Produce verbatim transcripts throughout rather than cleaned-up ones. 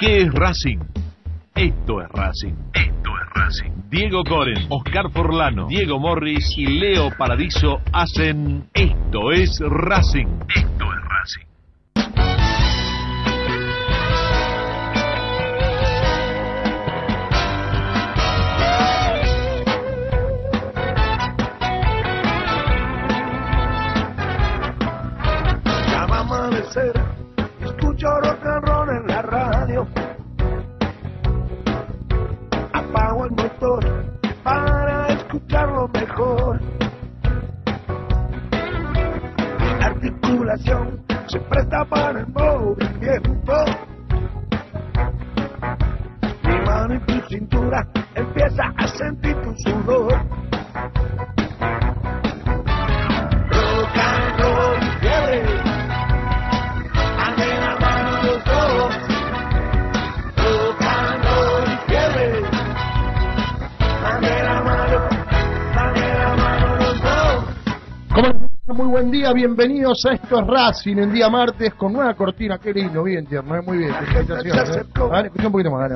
¿Qué es Racing? Esto es Racing. Esto es Racing. Diego Coren, Oscar Forlano, Diego Morris y Leo Paradiso hacen Esto es Racing. Esto es Racing. Ya va a amanecer, escucho rock and roll en la radio. Apago el motor para escucharlo mejor. Mi articulación se presta para el movimiento. Mi mano y tu cintura empieza a sentir tu sudor. Rock and roll y fiebre, ande la mano los dos. Rock and roll y fiebre, ande la mano, ande la mano los dos. ¿Cómo les va? Muy buen día, bienvenidos a Esto es Racing, el día martes con nueva cortina, qué lindo, bien tierno, ¿eh? Muy bien, felicitaciones, ¿eh? A ver, escucha un poquito más, dale,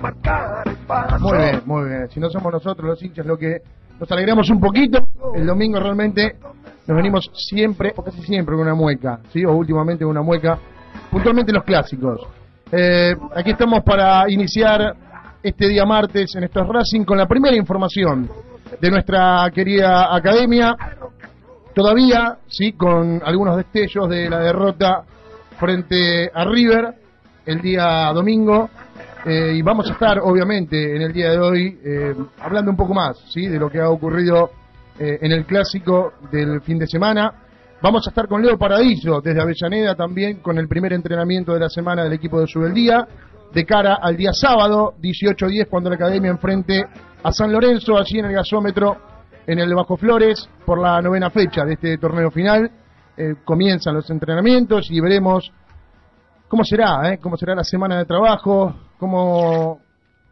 dale. Muy bien, muy bien, si no somos nosotros los hinchas lo que nos alegramos un poquito, el domingo realmente nos venimos siempre, o casi siempre con una mueca, ¿sí? O últimamente con una mueca, puntualmente los clásicos. Eh, aquí estamos para iniciar este día martes en Esto es Racing con la primera información de nuestra querida academia. Todavía, sí, con algunos destellos de la derrota frente a River el día domingo. Eh, y vamos a estar, obviamente, en el día de hoy eh, hablando un poco más, sí, de lo que ha ocurrido eh, en el clásico del fin de semana. Vamos a estar con Leo Paradiso desde Avellaneda también con el primer entrenamiento de la semana del equipo de Subeldía, de cara al día sábado, dieciocho diez, cuando la academia enfrente a San Lorenzo, allí en el gasómetro, en el Bajo Flores, por la novena fecha de este torneo final. Eh, comienzan los entrenamientos y veremos cómo será, ¿eh? cómo será la semana de trabajo, cómo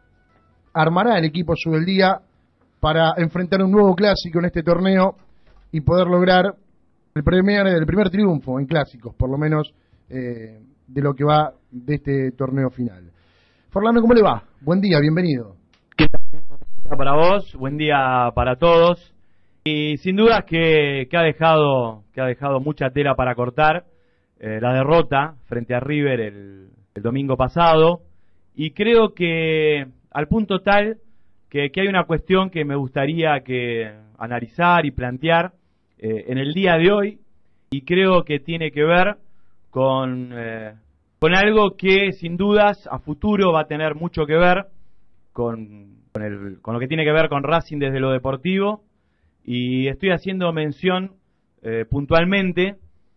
armará el equipo Subeldía para enfrentar un nuevo clásico en este torneo y poder lograr el primer, el primer triunfo en clásicos, por lo menos eh, de lo que va de este torneo final. Forlano, ¿cómo le va? Buen día, bienvenido. ¿Qué tal? Para vos, buen día para todos. Y sin duda que, que ha dejado que ha dejado mucha tela para cortar eh, la derrota frente a River el, el domingo pasado, y creo que al punto tal que, que hay una cuestión que me gustaría que analizar y plantear eh, en el día de hoy, y creo que tiene que ver con, eh, con algo que sin dudas a futuro va a tener mucho que ver con Con, el, con lo que tiene que ver con Racing desde lo deportivo, y estoy haciendo mención eh, puntualmente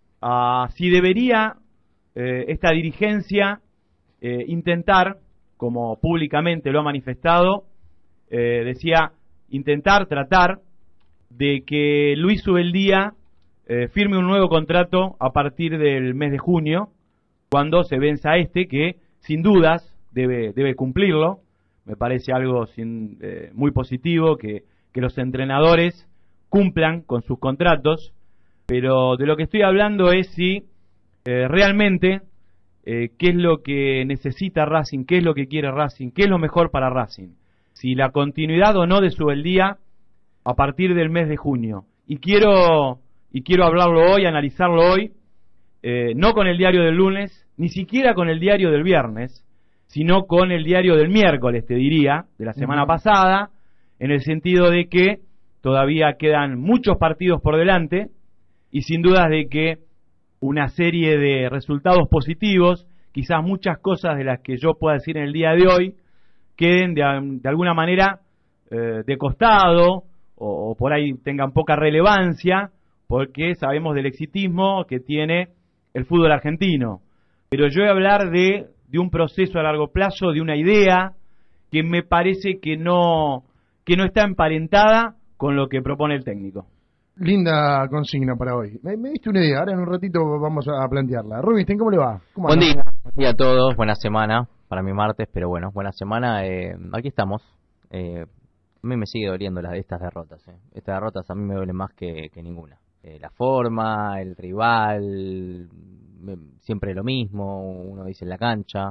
a si debería eh, esta dirigencia eh, intentar, como públicamente lo ha manifestado, eh, decía, intentar, tratar de que Luis Subeldía eh, firme un nuevo contrato a partir del mes de junio, cuando se venza este, que sin dudas debe, debe cumplirlo. Me parece algo sin, eh, muy positivo que, que los entrenadores cumplan con sus contratos, pero de lo que estoy hablando es si eh, realmente eh, qué es lo que necesita Racing, qué es lo que quiere Racing, qué es lo mejor para Racing, si la continuidad o no de Subeldía a partir del mes de junio. Y quiero, y quiero hablarlo hoy, analizarlo hoy, eh, no con el diario del lunes, ni siquiera con el diario del viernes, sino con el diario del miércoles, te diría, de la semana uh-huh. pasada, en el sentido de que todavía quedan muchos partidos por delante, y sin dudas de que una serie de resultados positivos, quizás muchas cosas de las que yo pueda decir en el día de hoy, queden de, de alguna manera eh, de costado, o, o por ahí tengan poca relevancia, porque sabemos del exitismo que tiene el fútbol argentino. Pero yo voy a hablar de... de un proceso a largo plazo, de una idea que me parece que no que no está emparentada con lo que propone el técnico. Linda consigna para hoy. Me, me diste una idea, ahora en un ratito vamos a plantearla. Rubinstein, ¿cómo le va? ¿Cómo Buen día, buen día a todos, buena semana para mi martes, pero bueno, buena semana. Eh, aquí estamos. Eh, a mí me sigue doliendo las, estas derrotas. Eh. Estas derrotas a mí me duelen más que, que ninguna. Eh, la forma, el rival, siempre lo mismo, uno dice en la cancha,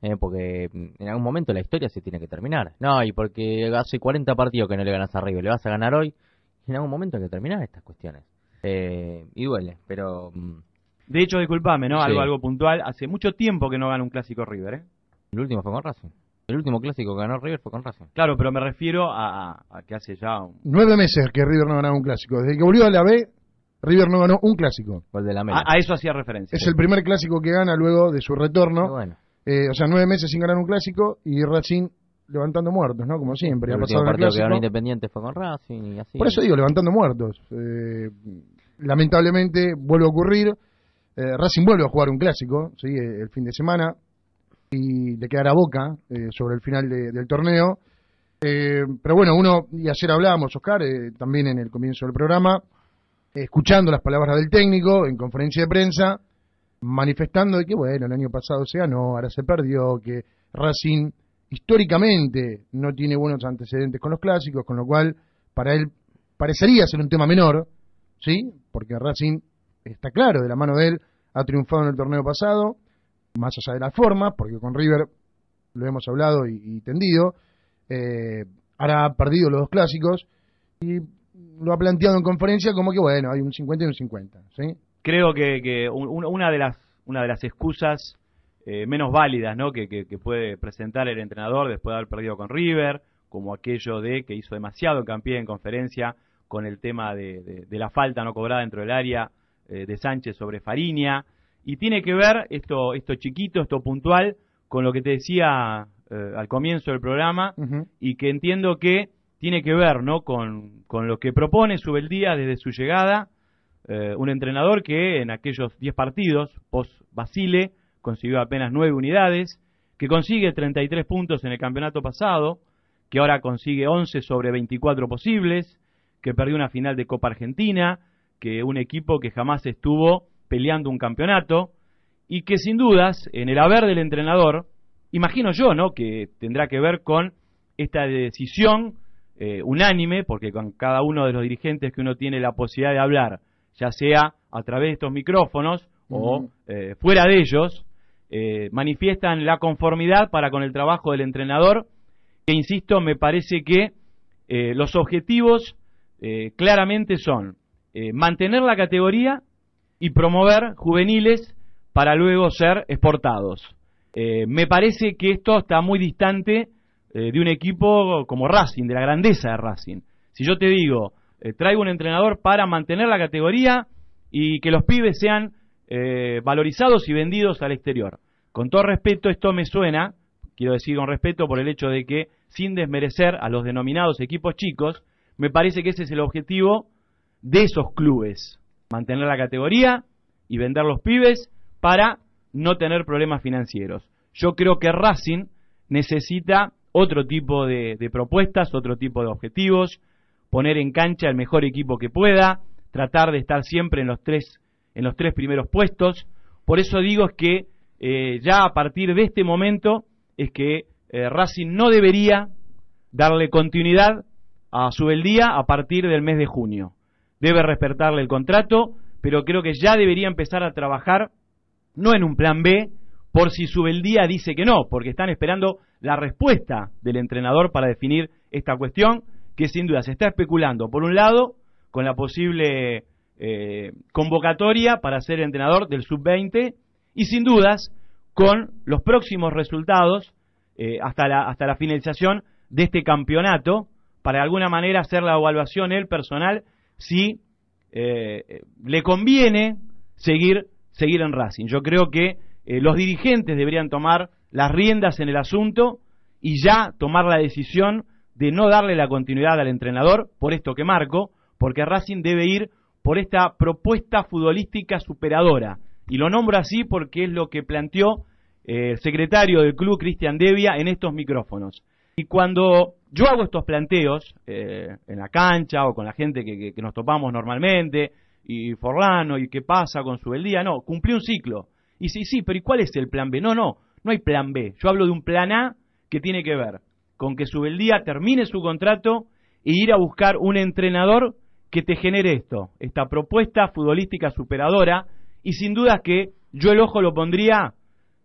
eh, porque en algún momento la historia se tiene que terminar. No, y porque hace cuarenta partidos que no le ganas a River, le vas a ganar hoy, en algún momento hay que terminar estas cuestiones. Eh, y duele, pero... De hecho, disculpame, ¿no? Sí. Algo algo puntual. Hace mucho tiempo que no gana un clásico River, ¿eh? El último fue con Racing. El último clásico que ganó River fue con Racing. Claro, pero me refiero a, a, a que hace ya... Un... Nueve meses que River no ganaba un clásico. Desde que volvió a la B, River no ganó un clásico. Gol de la Mela. A, a eso hacía referencia. Es el primer clásico que gana luego de su retorno. Bueno. Eh, o sea, nueve meses sin ganar un clásico y Racing levantando muertos, ¿no? Como siempre. El ha último pasado en el partido que ganó clásico. Independiente fue con Racing y así. Por eso digo, levantando muertos. Eh, lamentablemente vuelve a ocurrir. Eh, Racing vuelve a jugar un clásico, ¿sí? El fin de semana, y le quedará Boca eh, sobre el final de, del torneo. Eh, pero bueno, uno, y ayer hablábamos, Oscar, eh, también en el comienzo del programa, eh, escuchando las palabras del técnico en conferencia de prensa, manifestando de que, bueno, el año pasado se ganó, ahora se perdió, que Racing históricamente no tiene buenos antecedentes con los clásicos, con lo cual para él parecería ser un tema menor, ¿sí? Porque Racing, está claro, de la mano de él, ha triunfado en el torneo pasado, más allá de la forma, porque con River lo hemos hablado y, y tendido, eh, ahora ha perdido los dos clásicos y lo ha planteado en conferencia como que, bueno, hay un cincuenta y un cincuenta, ¿sí? Creo que, que un, una de las una de las excusas eh, menos válidas, ¿no? que, que, que puede presentar el entrenador después de haber perdido con River, como aquello de que hizo demasiado hincapié en conferencia con el tema de, de, de la falta no cobrada dentro del área eh, de Sánchez sobre Fariña, y tiene que ver esto esto chiquito, esto puntual, con lo que te decía eh, al comienzo del programa, Uh-huh. y que entiendo que tiene que ver, ¿no? con, con lo que propone Subeldía desde su llegada, eh, un entrenador que en aquellos diez partidos post Basile consiguió apenas nueve unidades, que consigue treinta y tres puntos en el campeonato pasado, que ahora consigue once sobre veinticuatro posibles, que perdió una final de Copa Argentina, que un equipo que jamás estuvo peleando un campeonato, y que sin dudas, en el haber del entrenador, imagino yo, ¿no?, que tendrá que ver con esta decisión eh, unánime, porque con cada uno de los dirigentes que uno tiene la posibilidad de hablar, ya sea a través de estos micrófonos o Uh-huh. eh, fuera de ellos, eh, manifiestan la conformidad para con el trabajo del entrenador, que insisto, me parece que eh, los objetivos eh, claramente son eh, mantener la categoría y promover juveniles para luego ser exportados. Eh, me parece que esto está muy distante eh, de un equipo como Racing, de la grandeza de Racing. Si yo te digo, eh, traigo un entrenador para mantener la categoría y que los pibes sean eh, valorizados y vendidos al exterior. Con todo respeto, esto me suena, quiero decir con respeto por el hecho de que, sin desmerecer a los denominados equipos chicos, me parece que ese es el objetivo de esos clubes. Mantener la categoría y vender los pibes para no tener problemas financieros. Yo creo que Racing necesita otro tipo de, de propuestas, otro tipo de objetivos, poner en cancha el mejor equipo que pueda, tratar de estar siempre en los tres, en los tres primeros puestos. Por eso digo es que eh, ya a partir de este momento es que eh, Racing no debería darle continuidad a Subeldía a partir del mes de junio. Debe respetarle el contrato, pero creo que ya debería empezar a trabajar no en un plan B, por si Subeldía dice que no, porque están esperando la respuesta del entrenador para definir esta cuestión, que sin duda se está especulando, por un lado, con la posible eh, convocatoria para ser entrenador del sub veinte, y sin dudas, con los próximos resultados, eh, hasta la, hasta la finalización de este campeonato, para de alguna manera hacer la evaluación él personal, si eh, le conviene seguir seguir en Racing. Yo creo que eh, los dirigentes deberían tomar las riendas en el asunto y ya tomar la decisión de no darle la continuidad al entrenador, por esto que marco, porque Racing debe ir por esta propuesta futbolística superadora. Y lo nombro así porque es lo que planteó eh, el secretario del club, Cristian Devia, en estos micrófonos. Y cuando yo hago estos planteos eh, en la cancha o con la gente que, que, que nos topamos normalmente, y Forlano, y qué pasa con Subeldía, no, cumplí un ciclo. Y sí, sí, pero ¿y cuál es el plan B? No, no, no hay plan B. Yo hablo de un plan A que tiene que ver con que Subeldía termine su contrato e ir a buscar un entrenador que te genere esto, esta propuesta futbolística superadora, y sin duda que yo el ojo lo pondría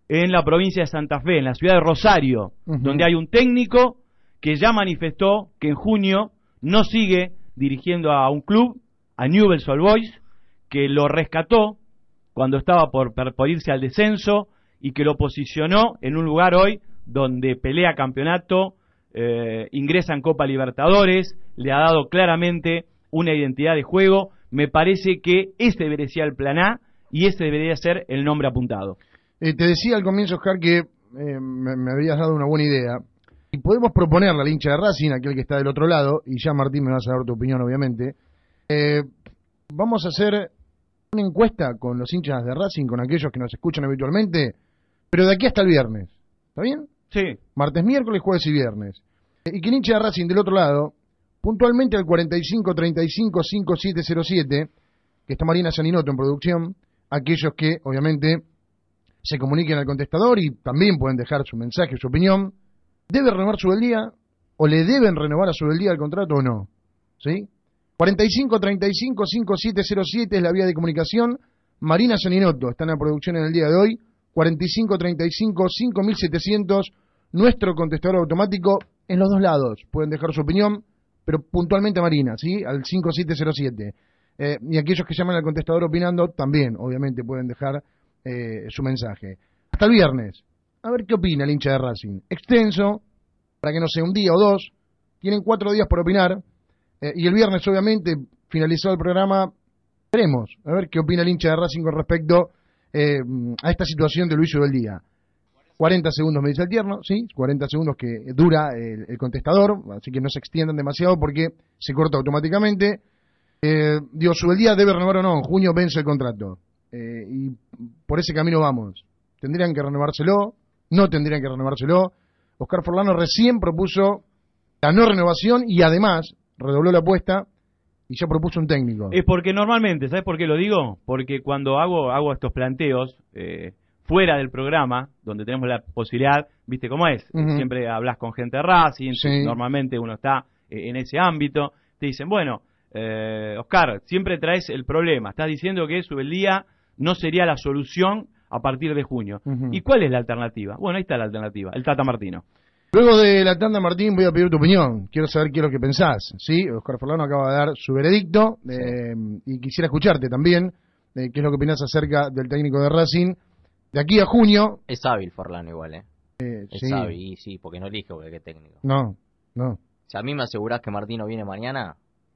en la provincia de Santa Fe, en la ciudad de Rosario, uh-huh. donde hay un técnico que ya manifestó que en junio no sigue dirigiendo a un club, a Newell's Old Boys, que lo rescató cuando estaba por, por irse al descenso y que lo posicionó en un lugar hoy donde pelea campeonato, eh, ingresa en Copa Libertadores, le ha dado claramente una identidad de juego. Me parece que este debería ser el plan A y este debería ser el nombre apuntado. Eh, te decía al comienzo, Oscar, que eh, me, me habías dado una buena idea. Y podemos proponerle al hincha de Racing, aquel que está del otro lado, y ya Martín me vas a dar tu opinión, obviamente. Eh, vamos a hacer una encuesta con los hinchas de Racing, con aquellos que nos escuchan habitualmente, pero de aquí hasta el viernes. ¿Está bien? Sí. Martes, miércoles, jueves y viernes. Eh, y que el hincha de Racing del otro lado, puntualmente al cuarenta y cinco treinta y cinco cincuenta y siete cero siete, que está Marina Saninoto en producción, aquellos que, obviamente, se comuniquen al contestador y también pueden dejar su mensaje, su opinión. ¿Debe renovar su del día? ¿O le deben renovar a su del día el contrato o no? ¿Sí? cuarenta y cinco treinta y cinco cincuenta y siete cero siete es la vía de comunicación. Marina Saninoto está en la producción en el día de hoy. cuarenta y cinco treinta y cinco cinco mil setecientos, nuestro contestador automático en los dos lados. Pueden dejar su opinión, pero puntualmente a Marina, ¿sí? Al cinco siete cero siete. Eh, y aquellos que llaman al contestador opinando, también, obviamente, pueden dejar eh, su mensaje. Hasta el viernes. A ver qué opina el hincha de Racing. Extenso, para que no sea un día o dos. Tienen cuatro días por opinar. Eh, y el viernes, obviamente, finalizado el programa, veremos a ver qué opina el hincha de Racing con respecto eh, a esta situación de Luis del día. cuarenta segundos me dice el tierno, ¿sí? cuarenta segundos que dura el, el contestador, así que no se extiendan demasiado porque se corta automáticamente. Eh, digo, Subeldía debe renovar o no, en junio vence el contrato. Eh, y por ese camino vamos. Tendrían que renovárselo, no tendrían que renovárselo. Oscar Forlano recién propuso la no renovación y además redobló la apuesta y ya propuso un técnico. Es porque normalmente, ¿sabes por qué lo digo? Porque cuando hago hago estos planteos eh, fuera del programa, donde tenemos la posibilidad, ¿viste cómo es? Uh-huh. Siempre hablas con gente de Racing, sí. Normalmente uno está eh, en ese ámbito, te dicen, bueno, eh, Oscar, siempre traes el problema, estás diciendo que Subeldía no sería la solución a partir de junio. Uh-huh. ¿Y cuál es la alternativa? Bueno, ahí está la alternativa, el Tata Martino. Luego de la tanda, Martín, voy a pedir tu opinión. Quiero saber qué es lo que pensás. ¿Sí? Oscar Forlano acaba de dar su veredicto eh, sí. y quisiera escucharte también eh, qué es lo que opinás acerca del técnico de Racing. De aquí a junio... Es hábil Forlano igual, ¿eh? eh es sí. hábil, sí, porque no elige porque qué técnico. No, no. Si a mí me asegurás que Martino viene mañana,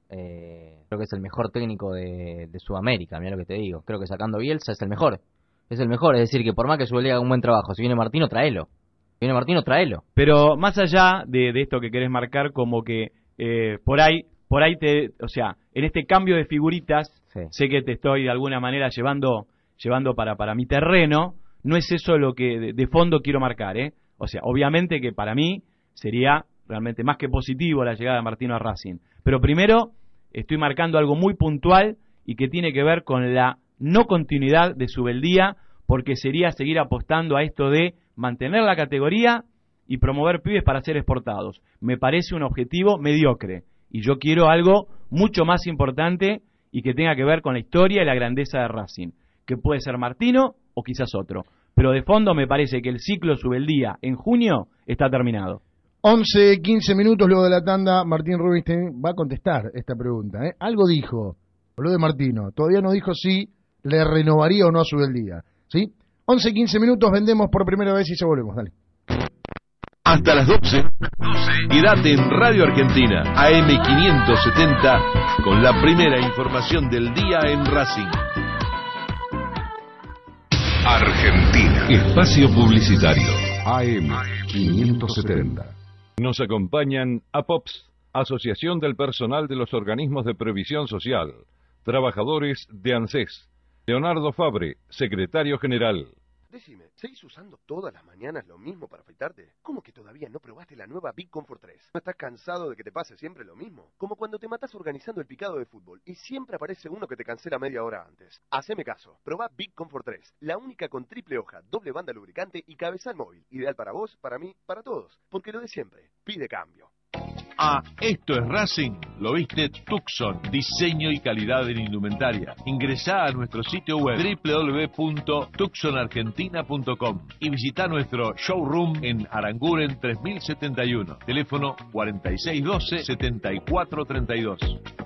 eh, creo que es el mejor técnico de, de Sudamérica, mirá lo que te digo. Creo que sacando Bielsa es el mejor. Es el mejor, es decir, que por más que Subeldía haga un buen trabajo, si viene Martino, tráelo. Viene Martino, tráelo. Pero más allá de, de esto que querés marcar, como que eh, por ahí, por ahí te, o sea, en este cambio de figuritas, sí. Sé que te estoy de alguna manera llevando, llevando para, para mi terreno. No es eso lo que de, de fondo quiero marcar, ¿eh? O sea, obviamente que para mí sería realmente más que positivo la llegada de Martino a Racing. Pero primero estoy marcando algo muy puntual y que tiene que ver con la no continuidad de Subeldía, porque sería seguir apostando a esto de mantener la categoría y promover pibes para ser exportados. Me parece un objetivo mediocre y yo quiero algo mucho más importante y que tenga que ver con la historia y la grandeza de Racing, que puede ser Martino o quizás otro. Pero de fondo me parece que el ciclo Subeldía en junio está terminado. once, quince minutos luego de la tanda, Martín Rubinstein va a contestar esta pregunta. ¿eh? Algo dijo, habló de Martino, todavía no dijo si le renovaría o no a Subeldía. ¿Sí? once, quince minutos, vendemos por primera vez y ya volvemos, dale. Hasta las doce, quédate en Radio Argentina, A M quinientos setenta, con la primera información del día en Racing. Argentina. Espacio publicitario. A M quinientos setenta. Nos acompañan APOPS, Asociación del Personal de los Organismos de Previsión Social, trabajadores de ANSES. Leonardo Fabre, secretario general. Decime, ¿seguís usando todas las mañanas lo mismo para afeitarte? ¿Cómo que todavía no probaste la nueva Big Comfort tres? ¿No estás cansado de que te pase siempre lo mismo? Como cuando te matás organizando el picado de fútbol y siempre aparece uno que te cancela media hora antes. Haceme caso, probá Big Comfort tres, la única con triple hoja, doble banda lubricante y cabezal móvil. Ideal para vos, para mí, para todos. Porque lo de siempre, pide cambio. A Esto es Racing lo viste Tucson, diseño y calidad en indumentaria. Ingresá a nuestro sitio web doble u doble u doble u punto tucson argentina punto com y visita nuestro showroom en Aranguren tres mil setenta y uno. Teléfono cuarenta y seis doce, setenta y cuatro treinta y dos.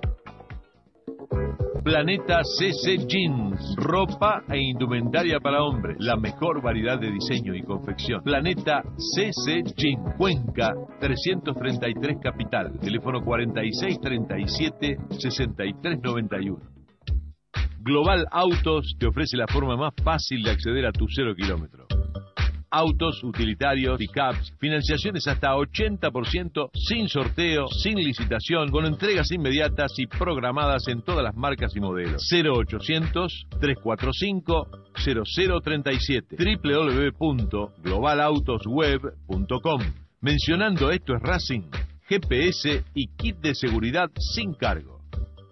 Planeta C C Jeans, ropa e indumentaria para hombres, la mejor variedad de diseño y confección. Planeta C C Jeans, Cuenca trescientos treinta y tres Capital, teléfono cuarenta y seis treinta y siete, sesenta y tres noventa y uno. Global Autos te ofrece la forma más fácil de acceder a tu cero kilómetro. Autos, utilitarios, pickups, financiaciones hasta ochenta por ciento, sin sorteo, sin licitación, con entregas inmediatas y programadas en todas las marcas y modelos. cero ochocientos, trescientos cuarenta y cinco, cero cero treinta y siete. doble u doble u doble u punto global autos web punto com. Mencionando Esto es Racing, G P S y kit de seguridad sin cargo.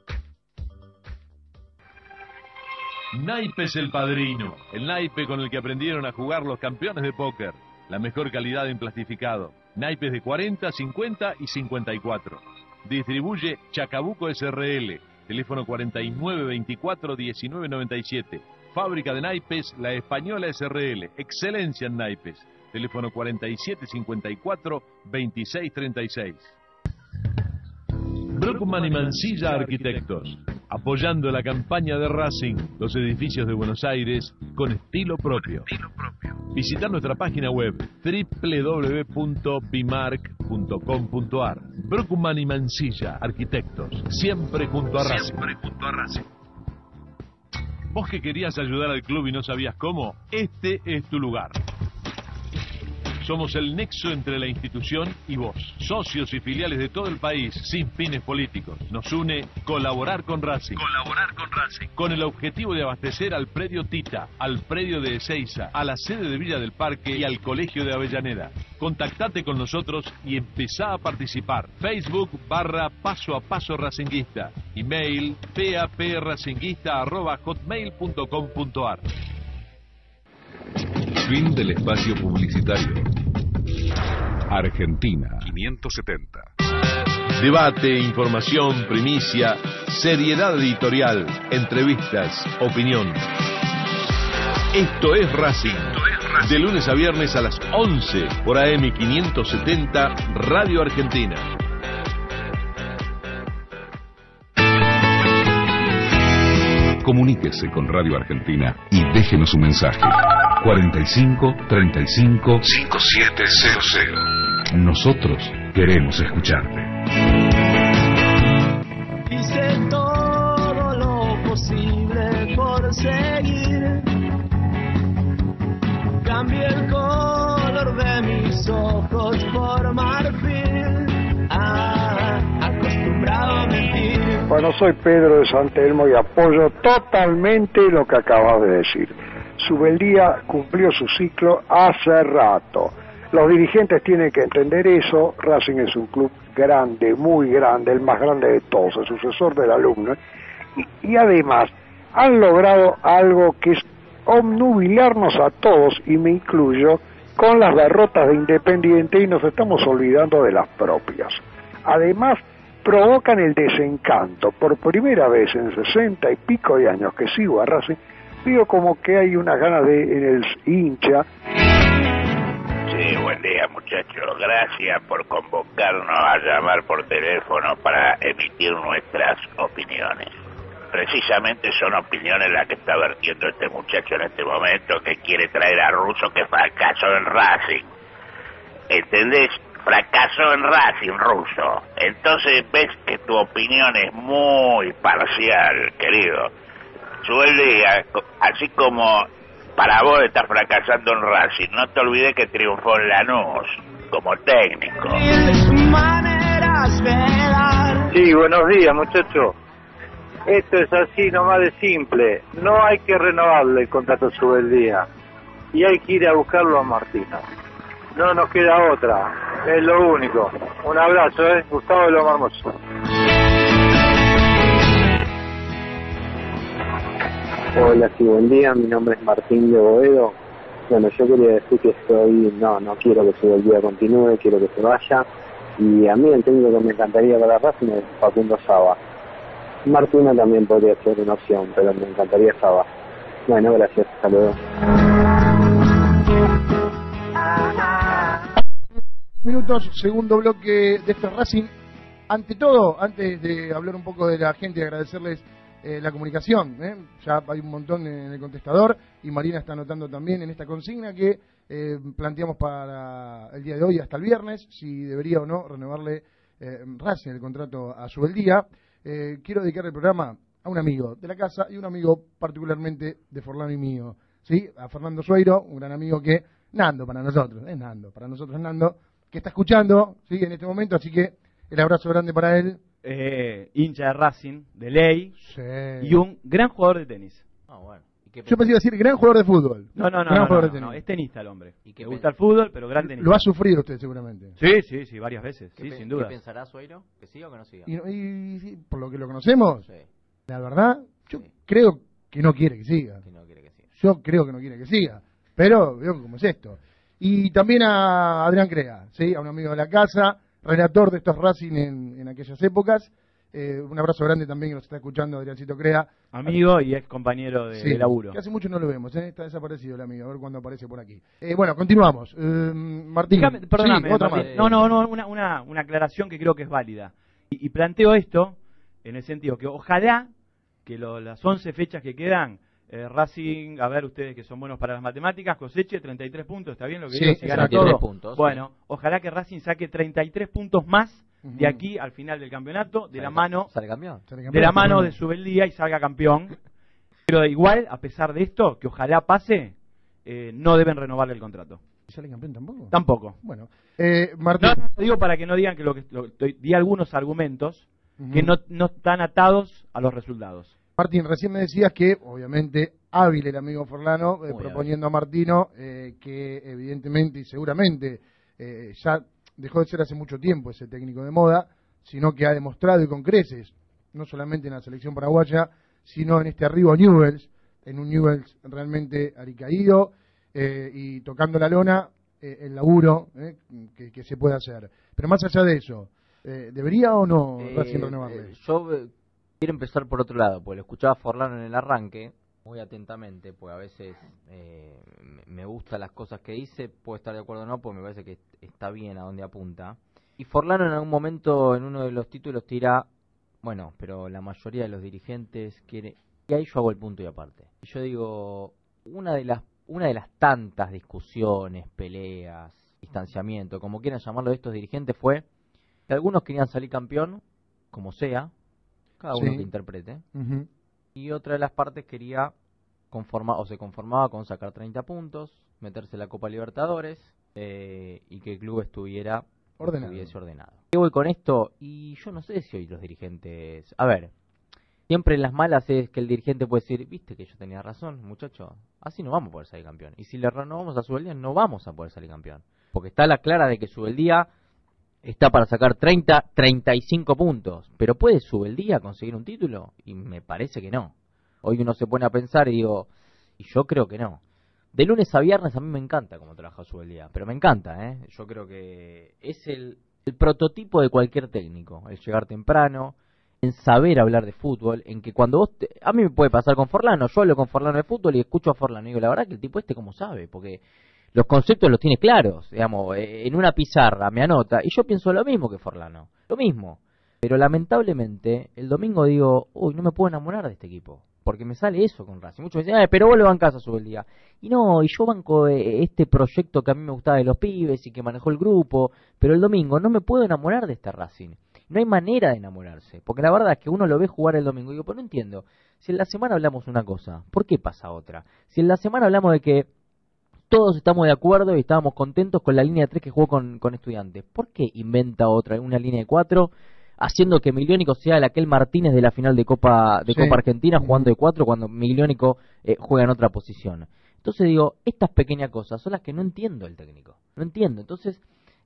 Naipes El Padrino, el naipe con el que aprendieron a jugar los campeones de póker. La mejor calidad en plastificado. Naipes de cuarenta, cincuenta y cincuenta y cuatro. Distribuye Chacabuco S R L. Teléfono cuarenta y nueve veinticuatro, diecinueve noventa y siete. Fábrica de naipes La Española S R L. Excelencia en naipes. Teléfono cuarenta y siete cincuenta y cuatro, veintiséis treinta y seis. Brockman y Mansilla Arquitectos, apoyando la campaña de Racing, los edificios de Buenos Aires con estilo propio. Visita nuestra página web doble u doble u doble u punto bimark punto com punto ar. Brockman y Mansilla Arquitectos, siempre junto a Racing. Siempre junto a Racing. Vos que querías ayudar al club y no sabías cómo, este es tu lugar. Somos el nexo entre la institución y vos, socios y filiales de todo el país, sin fines políticos. Nos une colaborar con Racing. Colaborar con Racing. Con el objetivo de abastecer al predio Tita, al predio de Ezeiza, a la sede de Villa del Parque y al Colegio de Avellaneda. Contactate con nosotros y empezá a participar. Facebook barra Paso a Paso Racinguista. Email papracinguista arroba hotmail punto com punto ar. Fin del espacio publicitario. Argentina quinientos setenta. Debate, información, primicia, seriedad editorial, entrevistas, opinión. Esto es Racing. De lunes a viernes a las once por A M quinientos setenta, Radio Argentina. Comuníquese con Radio Argentina y déjenos un mensaje. cuarenta y cinco, treinta y cinco, cincuenta y siete cero cero. Nosotros queremos escucharte. Hice todo lo posible por seguir. Cambié el color de mis ojos por marfil. Ah, acostumbrado a mentir. Bueno, soy Pedro de San Telmo y apoyo totalmente lo que acabas de decir. Subeldía cumplió su ciclo hace rato. Los dirigentes tienen que entender eso. Racing es un club grande, muy grande, el más grande de todos, el sucesor del alumno. Y, y además han logrado algo que es obnubilarnos a todos, y me incluyo, con las derrotas de Independiente, y nos estamos olvidando de las propias. Además, provocan el desencanto. Por primera vez en sesenta y pico de años que sigo a Racing, digo como que hay una ganas de en el hincha. Sí, buen día muchachos, gracias por convocarnos a llamar por teléfono para emitir nuestras opiniones. Precisamente son opiniones las que está vertiendo este muchacho en este momento, que quiere traer a Russo, que fracasó en Racing. ¿Entendés? Fracasó en Racing, Russo. Entonces ves que tu opinión es muy parcial, querido. Subeldía, así como para vos estás fracasando en Racing, no te olvides que triunfó en Lanús como técnico. Sí, buenos días, muchachos. Esto es así nomás de simple. No hay que renovarle el contrato a Subeldía y hay que ir a buscarlo a Martino. No nos queda otra, es lo único. Un abrazo, ¿eh? Gustavo de Loma Hermoso. Hola, sí, buen día, mi nombre es Martín de Boedo. Bueno, yo quería decir que estoy, no, no quiero que Subeldía continúe, quiero que se vaya. Y a mí el técnico que me encantaría para Racing es Facundo Saba. Martina también podría ser una opción, pero me encantaría Saba. Bueno, gracias, hasta luego. Minutos, segundo bloque de este Racing. Ante todo, antes de hablar un poco de la gente y agradecerles eh, la comunicación, ¿eh? Ya hay un montón en el contestador y Marina está anotando también en esta consigna que eh, planteamos para el día de hoy hasta el viernes, si debería o no renovarle eh, Racing el contrato a Subeldía. Eh, quiero dedicar el programa a un amigo de la casa y un amigo particularmente de Forlán y mío, ¿sí? A Fernando Sueiro, un gran amigo que, Nando para nosotros, es Nando, para nosotros es Nando, que está escuchando, ¿sí? En este momento, así que el abrazo grande para él. Eh, hincha de Racing, de ley, sí. Y un gran jugador de tenis. Ah, bueno. ¿Y qué Yo pensé iba a decir gran jugador de fútbol. No, no, no, gran no, jugador no, de tenis. no, es tenista el hombre. ¿Y qué Le gusta el fútbol, pero gran tenista. Lo ha sufrido usted seguramente. Sí, sí, sí, varias veces, sí, pe- sin duda. ¿Qué pensará Sueiro? ¿Que siga o que no siga? Y, y- y por lo que lo conocemos, Sí. la verdad, yo Sí. creo que no quiere que siga. Que no quiere que siga. Yo creo que no quiere que siga. Pero veo cómo es esto. Y también a Adrián Crea, ¿sí? A un amigo de la casa, relator de estos Racing en, en aquellas épocas. Eh, un abrazo grande también que nos está escuchando, Adriancito Crea. Amigo y ex compañero de, Sí, de laburo. que hace mucho no lo vemos, ¿eh? Está desaparecido el amigo, a ver cuándo aparece por aquí. Eh, bueno, continuamos. Eh, Martín. Déjame- perdóname, sí, otra Martín. más. No, no, no, una, una, una aclaración que creo que es válida. Y, y planteo esto en el sentido que ojalá que lo- las once fechas que quedan, eh, Racing, a ver ustedes que son buenos para las matemáticas, coseche treinta y tres puntos, ¿está bien lo que Sí, digo? Si gana treinta y tres todo. puntos, Bueno, ojalá que Racing saque treinta y tres puntos más Ujú. de aquí al final del campeonato, de la mano ¿Sale campeón? de la mano de Subeldía y salga campeón. Pero igual, a pesar de esto, que ojalá pase, eh, no deben renovarle el contrato. ¿Y sale campeón tampoco? Tampoco. Bueno, eh, Martín. No, no, digo para que no digan que lo que lo- estoy- di algunos argumentos Ujú. que no, no están atados a los resultados. Martín, recién me decías que, obviamente, hábil el amigo Forlano, eh, Muy proponiendo a Martino eh, que, evidentemente y seguramente, eh, ya dejó de ser hace mucho tiempo ese técnico de moda, sino que ha demostrado y con creces, no solamente en la selección paraguaya, sino en este arribo a Newell's, en un Newell's realmente alicaído eh, y tocando la lona, eh, el laburo eh, que, que se puede hacer. Pero más allá de eso, eh, ¿debería o no Eh, Racing renovarle? eh, yo eh, quiero empezar por otro lado, porque lo escuchaba Forlano en el arranque, muy atentamente, pues a veces eh, me- me gustan las cosas que dice, puedo estar de acuerdo o no, porque me parece que está bien a donde apunta. Y Forlano en algún momento, en uno de los títulos, tira, bueno, pero la mayoría de los dirigentes quiere... Y ahí yo hago el punto y aparte. Y yo digo, una de las una de las tantas discusiones, peleas, distanciamiento, como quieran llamarlo, de estos dirigentes fue que algunos querían salir campeón, como sea, cada uno Sí. que interprete, Ujú. y otra de las partes quería conformar o se conformaba con sacar treinta puntos, meterse en la Copa Libertadores eh, y que el club estuviera Ordenado. estuviese ordenado. ¿Qué voy con esto? Y yo no sé si hoy los dirigentes... A ver, siempre en las malas es que el dirigente puede decir, viste que yo tenía razón, muchacho, así no vamos a poder salir campeón. Y si le renovamos a Subeldía, no vamos a poder salir campeón. Porque está la clara de que Subeldía está para sacar treinta, treinta y cinco puntos. Pero ¿puede Subeldía conseguir un título? Y me parece que no. Hoy uno se pone a pensar y digo, y yo creo que no. De lunes a viernes a mí me encanta cómo trabaja Subeldía, pero me encanta, ¿eh? Yo creo que es el, el prototipo de cualquier técnico, el llegar temprano, en saber hablar de fútbol, en que cuando vos... Te, a mí me puede pasar con Forlano, yo hablo con Forlano de fútbol y escucho a Forlano y digo, la verdad que el tipo este cómo sabe, porque los conceptos los tiene claros, digamos, eh, en una pizarra me anota, y yo pienso lo mismo que Forlano, lo mismo. Pero lamentablemente, el domingo digo, uy, no me puedo enamorar de este equipo, porque me sale eso con Racing. Muchos me dicen, eh, pero vos lo bancás a Subeldía. Y no, y yo banco eh, este proyecto que a mí me gustaba de los pibes y que manejó el grupo, pero el domingo no me puedo enamorar de este Racing. No hay manera de enamorarse, porque la verdad es que uno lo ve jugar el domingo y digo, pero no entiendo, si en la semana hablamos una cosa, ¿por qué pasa otra? Si en la semana hablamos de que todos estamos de acuerdo y estábamos contentos con la línea de tres que jugó con, con Estudiantes, ¿por qué inventa otra, una línea de cuatro, haciendo que Miliónico sea el aquel Martínez de la final de Copa de Sí. Copa Argentina jugando de cuatro cuando Miliónico eh, juega en otra posición? Entonces digo, estas pequeñas cosas son las que no entiendo el técnico, no entiendo, entonces,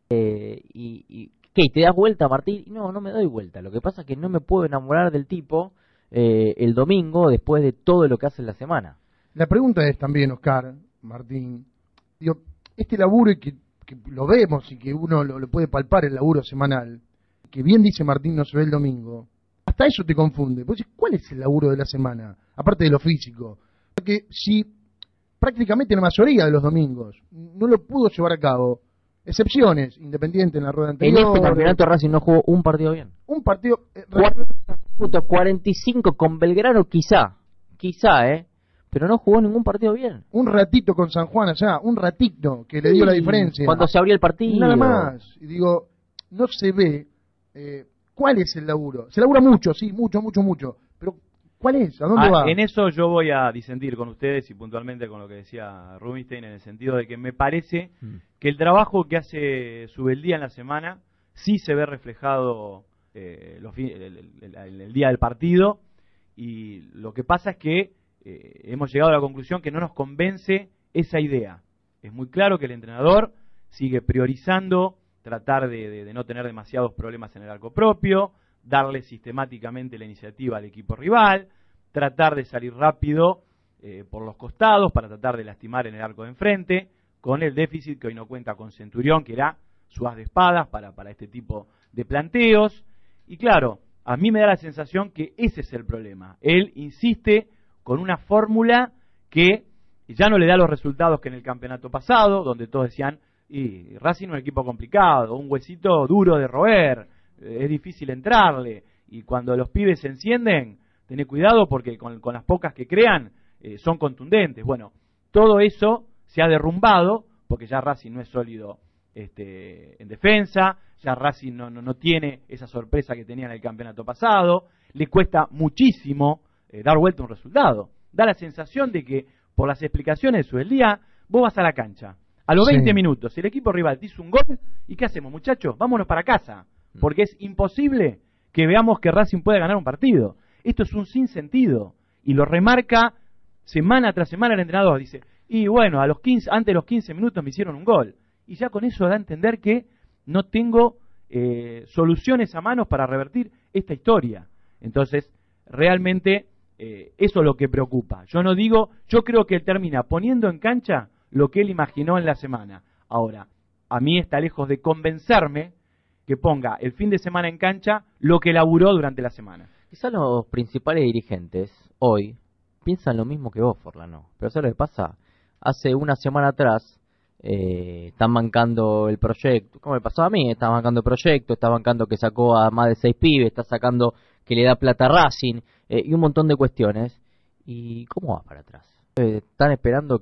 eh, y... y ¿qué? ¿Te das vuelta, Martín? No, no me doy vuelta. Lo que pasa es que no me puedo enamorar del tipo eh, el domingo después de todo lo que hace en la semana. La pregunta es también, Oscar, Martín, digo, este laburo que, que lo vemos y que uno lo, lo puede palpar el laburo semanal, que bien dice Martín no se ve el domingo, hasta eso te confunde. Vos decís, ¿cuál es el laburo de la semana? Aparte de lo físico. Porque si prácticamente la mayoría de los domingos no lo pudo llevar a cabo, excepciones, Independiente en la rueda anterior. En este campeonato Racing no jugó un partido bien. Un partido... Eh, cuarenta y cinco con Belgrano quizá, quizá, ¿eh? Pero no jugó ningún partido bien. Un ratito con San Juan allá, un ratito que le dio sí, la diferencia. Cuando se abrió el partido. Nada más. Y digo, no se ve eh, cuál es el laburo. Se labura mucho, sí, mucho, mucho, mucho. Pero, ¿cuál es? ¿A dónde ah, va? En eso yo voy a disentir con ustedes y puntualmente con lo que decía Rubinstein, en el sentido de que me parece mm. que el trabajo que hace Subeldía en la semana sí se ve reflejado eh, los, el, el, el, el día del partido, y lo que pasa es que eh, hemos llegado a la conclusión que no nos convence esa idea. Es muy claro que el entrenador sigue priorizando tratar de, de, de no tener demasiados problemas en el arco propio, darle sistemáticamente la iniciativa al equipo rival, tratar de salir rápido eh, por los costados para tratar de lastimar en el arco de enfrente, con el déficit que hoy no cuenta con Centurión, que era su as de espadas para, para este tipo de planteos. Y claro, a mí me da la sensación que ese es el problema. Él insiste con una fórmula que ya no le da los resultados que en el campeonato pasado, donde todos decían, y Racing es un equipo complicado, un huesito duro de roer, es difícil entrarle, y cuando los pibes se encienden, tené cuidado porque con, con las pocas que crean eh, son contundentes. Bueno, todo eso se ha derrumbado porque ya Racing no es sólido este, en defensa, ya Racing no, no, no tiene esa sorpresa que tenía en el campeonato pasado, le cuesta muchísimo eh, dar vuelta un resultado. Da la sensación de que por las explicaciones de Subeldía, vos vas a la cancha, a los sí. veinte minutos, el equipo rival te hizo un gol, ¿y qué hacemos, muchachos? Vámonos para casa. Porque es imposible que veamos que Racing puede ganar un partido. Esto es un sinsentido. Y lo remarca semana tras semana el entrenador. Dice, y bueno, a los quince, antes de los quince minutos me hicieron un gol. Y ya con eso da a entender que no tengo eh, soluciones a manos para revertir esta historia. Entonces, realmente, eh, eso es lo que preocupa. Yo no digo, yo creo que él termina poniendo en cancha lo que él imaginó en la semana. Ahora, a mí está lejos de convencerme que ponga el fin de semana en cancha lo que elaboró durante la semana. Quizás los principales dirigentes hoy piensan lo mismo que vos, Forlano. Pero ¿sabes lo que pasa? Hace una semana atrás eh, están bancando el proyecto, como me pasó a mí, está bancando el proyecto, está bancando que sacó a más de seis pibes, está sacando que le da plata a Racing eh, y un montón de cuestiones. ¿Y cómo va para atrás? Eh, están esperando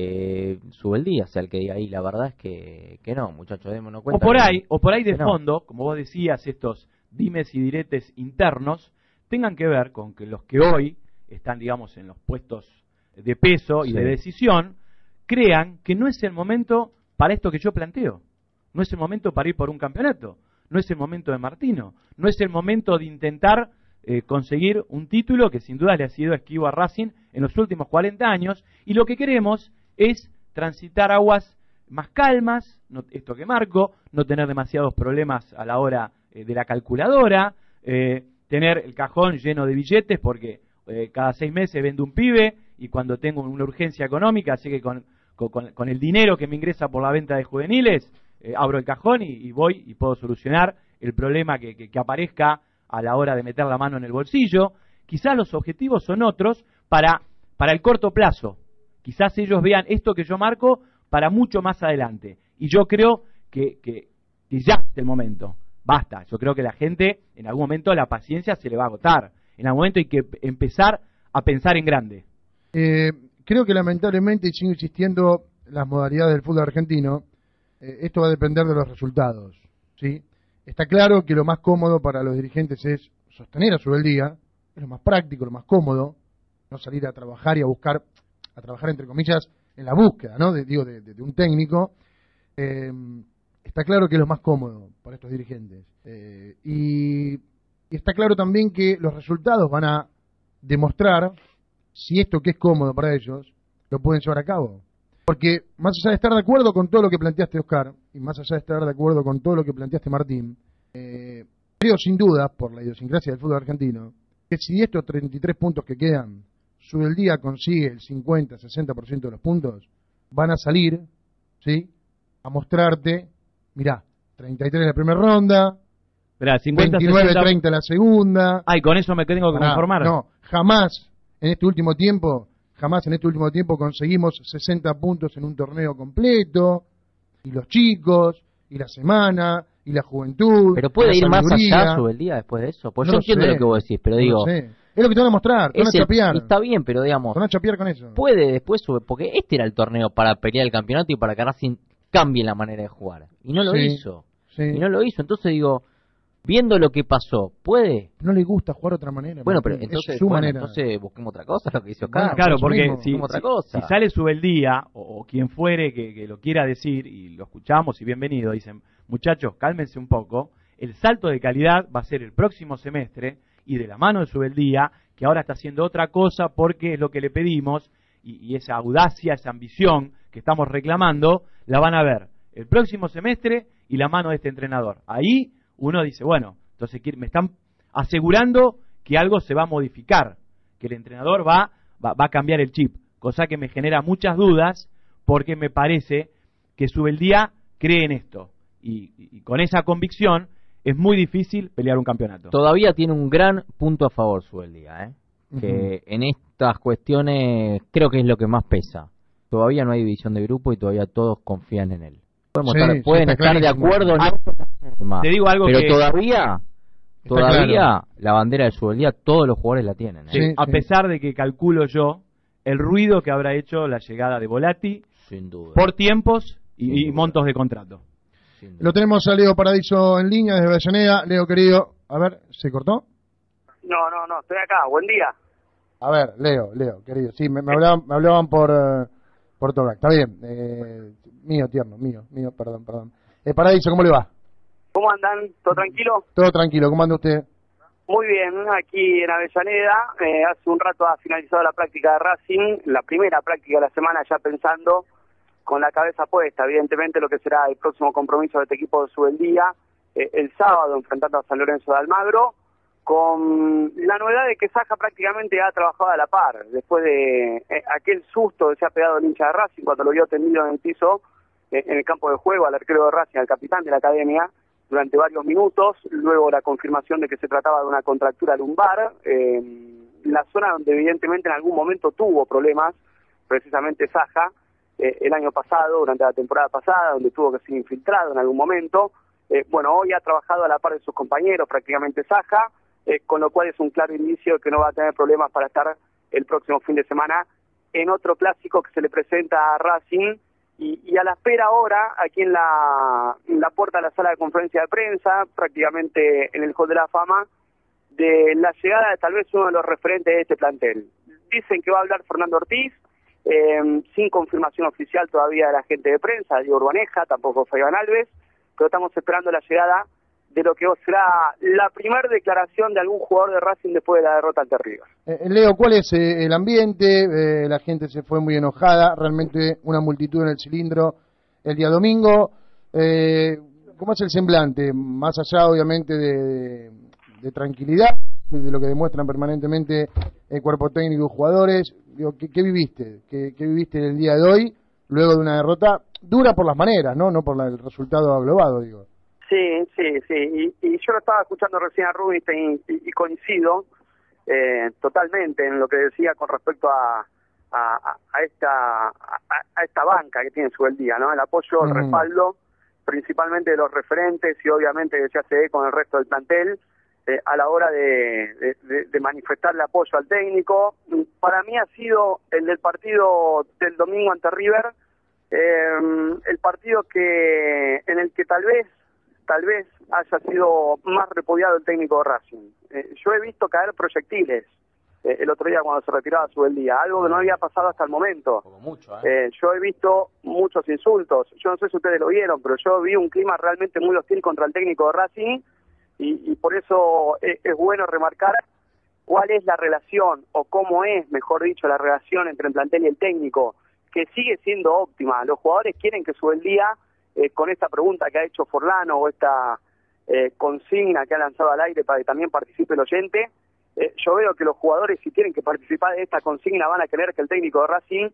que Subeldía sea el que diga ahí. La verdad es que, que no, muchachos, démonos cuenta. O por que, ahí, o por ahí de no. fondo, como vos decías, estos dimes y diretes internos tengan que ver con que los que hoy están, digamos, en los puestos de peso y sí. de decisión, crean que no es el momento para esto que yo planteo. No es el momento para ir por un campeonato. No es el momento de Martino. No es el momento de intentar Eh, conseguir un título que sin duda le ha sido esquivo a Racing en los últimos cuarenta años, y lo que queremos es transitar aguas más calmas, no, esto que marco, no tener demasiados problemas a la hora eh, de la calculadora, eh, tener el cajón lleno de billetes porque eh, cada seis meses vendo un pibe y cuando tengo una urgencia económica, sé que con, con, con el dinero que me ingresa por la venta de juveniles, eh, abro el cajón y, y voy y puedo solucionar el problema que, que, que aparezca a la hora de meter la mano en el bolsillo. Quizás los objetivos son otros para, para el corto plazo. Quizás ellos vean esto que yo marco para mucho más adelante. Y yo creo que, que, que ya es el momento. Basta. Yo creo que la gente, en algún momento, la paciencia se le va a agotar. En algún momento hay que empezar a pensar en grande. Eh, creo que lamentablemente, y sigo insistiendo, las modalidades del fútbol argentino, eh, esto va a depender de los resultados, ¿sí? Está claro que lo más cómodo para los dirigentes es sostener a Subeldía, es lo más práctico, lo más cómodo, no salir a trabajar y a buscar, a trabajar entre comillas, en la búsqueda, ¿no? De, digo, de, de, de un técnico. Eh, está claro que es lo más cómodo para estos dirigentes. Eh, y, y está claro también que los resultados van a demostrar si esto que es cómodo para ellos lo pueden llevar a cabo. Porque más allá de estar de acuerdo con todo lo que planteaste, Oscar, y más allá de estar de acuerdo con todo lo que planteaste, Martín, eh, creo sin duda, por la idiosincrasia del fútbol argentino, que si estos treinta y tres puntos que quedan, Subeldía consigue el cincuenta, sesenta por ciento de los puntos, van a salir, ¿sí?, a mostrarte, mirá, treinta y tres la primera ronda, Esperá, cincuenta, veintinueve sesenta... treinta la segunda. Ay, con eso me tengo que Pará, conformar. No, jamás en este último tiempo, jamás en este último tiempo conseguimos sesenta puntos en un torneo completo, y los chicos, y la semana, y la juventud. Pero puede la ir más sabiduría. allá sobre el día después de eso. Pues No yo lo entiendo sé, lo que vos decís, pero no digo... lo sé. Es lo que te van a mostrar, te van a es el- chapear. y está bien, pero digamos... Te van a chapear con eso. Puede después subir, porque este era el torneo para pelear el campeonato y para que Racing cambie la manera de jugar. Y no lo Sí, hizo. sí. Y no lo hizo. Entonces digo, viendo lo que pasó, ¿puede? No le gusta jugar de otra manera. Bueno, Martín. pero entonces, es su bueno, manera. entonces busquemos otra cosa, lo que dice Oscar. Bueno, Claro, eso porque mismo. si, Busquemos otra si- cosa. si sale Subeldía o, o quien fuere que, que lo quiera decir y lo escuchamos y bienvenido, dicen, muchachos, cálmense un poco, el salto de calidad va a ser el próximo semestre y de la mano de Subeldía, que ahora está haciendo otra cosa porque es lo que le pedimos y, y esa audacia, esa ambición que estamos reclamando, la van a ver el próximo semestre y la mano de este entrenador. Ahí uno dice, bueno, entonces me están asegurando que algo se va a modificar, que el entrenador va, va, va a cambiar el chip, cosa que me genera muchas dudas porque me parece que Subeldía cree en esto y, y, y con esa convicción es muy difícil pelear un campeonato. Todavía tiene un gran punto a favor Subeldía, ¿eh? Que en estas cuestiones creo que es lo que más pesa. Todavía no hay división de grupo y todavía todos confían en él. Podemos Sí, estar, sí, pueden está estar de clarísimo. acuerdo o no, Ah, te digo algo pero que- todavía Está todavía claro. la bandera de Subeldía todos los jugadores la tienen, ¿eh? Sí, a sí. pesar de que calculo yo el ruido que habrá hecho la llegada de Volati Sin duda. por tiempos y, Sin y duda. montos de contrato. Sin duda. Lo tenemos a Leo Paradiso en línea desde Avellaneda. Leo, querido, a ver, ¿se cortó? No, no, no, estoy acá. Buen día. A ver, Leo, Leo, querido. Sí, me, me hablaban, me hablaban por, eh, por Togac. Está bien. Eh, mío, tierno, mío, mío, perdón, perdón. Eh, Paradiso, ¿cómo le va? ¿Cómo andan? ¿Todo tranquilo? Todo tranquilo, ¿cómo anda usted? Muy bien, aquí en Avellaneda. Eh, hace un rato ha finalizado la práctica de Racing, la primera práctica de la semana, ya pensando con la cabeza puesta, evidentemente, lo que será el próximo compromiso de este equipo de Subeldía, eh, el sábado enfrentando a San Lorenzo de Almagro, con la novedad de que Saja prácticamente ha trabajado a la par, después de eh, aquel susto que se ha pegado el hincha de Racing cuando lo vio tendido en el piso, eh, en el campo de juego, al arquero de Racing, al capitán de la academia, durante varios minutos, luego la confirmación de que se trataba de una contractura lumbar, eh, la zona donde evidentemente en algún momento tuvo problemas, precisamente Saja, eh, el año pasado, durante la temporada pasada, donde tuvo que ser infiltrado en algún momento. Eh, bueno, hoy ha trabajado a la par de sus compañeros, prácticamente Saja, eh, con lo cual es un claro indicio de que no va a tener problemas para estar el próximo fin de semana en otro clásico que se le presenta a Racing, y, y a la espera ahora, aquí en la, en la puerta de la sala de conferencia de prensa, prácticamente en el Hall de la Fama, de la llegada de tal vez uno de los referentes de este plantel. Dicen que va a hablar Fernando Ortiz, eh, sin confirmación oficial todavía de la gente de prensa, Diego Urbaneja, tampoco Fabián Alves, pero estamos esperando la llegada de lo que será la primera declaración de algún jugador de Racing después de la derrota ante River. Eh, Leo, ¿cuál es eh, el ambiente? Eh, la gente se fue muy enojada, realmente una multitud en el cilindro el día domingo. Eh, ¿Cómo es el semblante? Más allá, obviamente, de, de, de tranquilidad, de lo que demuestran permanentemente el cuerpo técnico y jugadores. Digo, ¿qué, qué viviste? ¿Qué, ¿Qué viviste el día de hoy, luego de una derrota dura por las maneras, no, no por la, el resultado aglobado, digo? Sí, sí, sí. Y, y yo lo estaba escuchando recién a Rubinstein y, y, y coincido eh, totalmente en lo que decía con respecto a, a, a esta a, a esta banca que tiene Subeldía, ¿no? El apoyo, el Mm. respaldo, principalmente de los referentes y obviamente que se hace con el resto del plantel eh, a la hora de, de, de, de manifestar el apoyo al técnico. Para mí ha sido el del partido del domingo ante River, eh, el partido que en el que tal vez tal vez haya sido más repudiado el técnico de Racing. Eh, yo he visto caer proyectiles eh, el otro día cuando se retiraba Subeldía, algo que no había pasado hasta el momento. Mucho, ¿eh? Eh, yo he visto muchos insultos, yo no sé si ustedes lo vieron, pero yo vi un clima realmente muy hostil contra el técnico de Racing, y, y por eso es, es bueno remarcar cuál es la relación, o cómo es, mejor dicho, la relación entre el plantel y el técnico, que sigue siendo óptima. Los jugadores quieren que Subeldía, eh, con esta pregunta que ha hecho Forlano, o esta eh, consigna que ha lanzado al aire para que también participe el oyente, eh, yo veo que los jugadores, si tienen que participar de esta consigna, van a querer que el técnico de Racing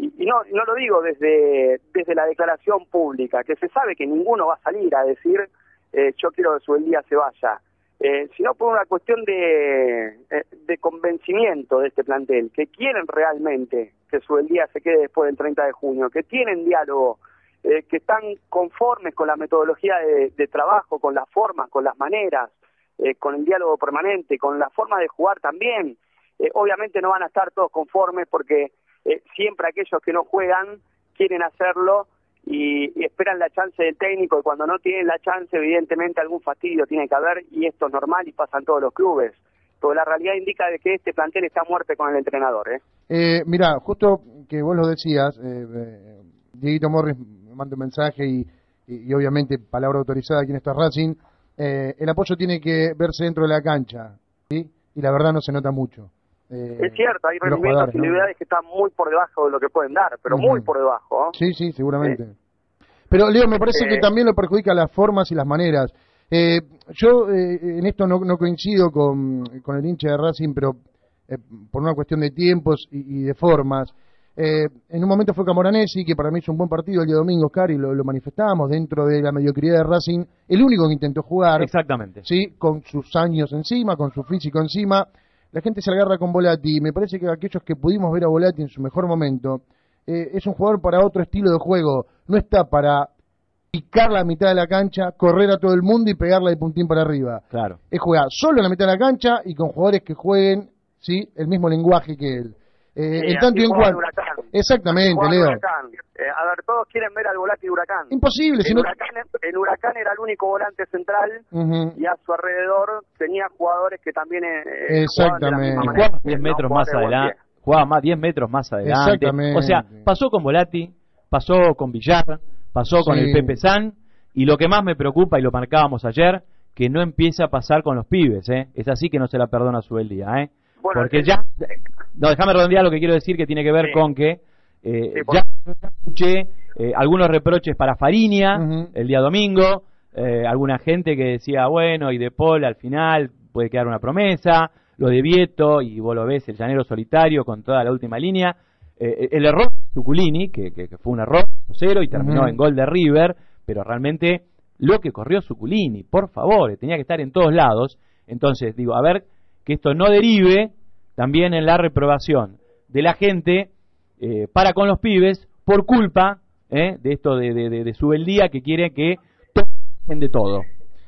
y, y no, no lo digo desde, desde la declaración pública, que se sabe que ninguno va a salir a decir eh, yo quiero que Subeldía se vaya, eh, sino por una cuestión de, de convencimiento de este plantel, que quieren realmente que Subeldía se quede después del treinta de junio, que tienen diálogo, eh, que están conformes con la metodología de, de trabajo, con las formas, con las maneras, eh, con el diálogo permanente, con la forma de jugar también. Eh, obviamente no van a estar todos conformes porque eh, siempre aquellos que no juegan quieren hacerlo y, y esperan la chance del técnico, y cuando no tienen la chance evidentemente algún fastidio tiene que haber, y esto es normal y pasa en todos los clubes. Pero la realidad indica de que este plantel está a muerte con el entrenador. ¿eh? Eh, mirá, justo que vos lo decías, eh, eh, Dieguito Morris me manda un mensaje y, y, y obviamente palabra autorizada aquí en esta Racing, eh, el apoyo tiene que verse dentro de la cancha, ¿sí? Y la verdad no se nota mucho. Eh, es cierto, hay rendimientos individuales, ¿no?, que están muy por debajo de lo que pueden dar, pero uh-huh. muy por debajo. ¿eh? Sí, sí, seguramente. Sí. Pero Leo, me parece eh, que también lo perjudica las formas y las maneras. Eh, yo eh, en esto no, no coincido con, con el hincha de Racing, pero eh, por una cuestión de tiempos y, y de formas. Eh, en un momento fue Camoranesi, que para mí hizo un buen partido el día domingo, Oscar, y lo, lo manifestamos dentro de la mediocridad de Racing, el único que intentó jugar. Exactamente. Sí, con sus años encima, con su físico encima. La gente se agarra con Volati, y me parece que aquellos que pudimos ver a Volati en su mejor momento, eh, es un jugador para otro estilo de juego, no está para picar la mitad de la cancha, correr a todo el mundo y pegarla de puntín para arriba. Claro. Es jugar solo en la mitad de la cancha y con jugadores que jueguen, sí, el mismo lenguaje que él. Eh, sí, en tanto y en cuanto. Exactamente, Leo. Eh, a ver, todos quieren ver al Volati de Huracán. Imposible. En, Si no... Huracán, en Huracán era el único volante central uh-huh. y a su alrededor tenía jugadores que también eh, Exactamente. jugaban jugaba diez metros no, más adelante. Jugaba más diez metros más adelante. Exactamente. O sea, pasó con Volati, pasó con Villar, pasó con sí. el Pepe San, y lo que más me preocupa, y lo marcábamos ayer, que no empieza a pasar con los pibes, ¿eh? Es así que no se la perdona Subeldía, ¿eh? Bueno, porque ya... No, déjame redondear lo que quiero decir, que tiene que ver sí. con que eh, sí, ya escuché eh, algunos reproches para Fariña uh-huh. el día domingo, eh, alguna gente que decía, bueno, y De Paul al final puede quedar una promesa, lo de Vieto, y vos lo ves, el llanero solitario con toda la última línea, eh, el error de Zuculini, que, que, que fue un error cero y terminó uh-huh. en gol de River, pero realmente lo que corrió Zuculini, por favor, tenía que estar en todos lados. Entonces, digo, a ver, que esto no derive también en la reprobación de la gente eh, para con los pibes por culpa eh, de esto de, de, de, de Subeldía, que quiere que tomen de todo.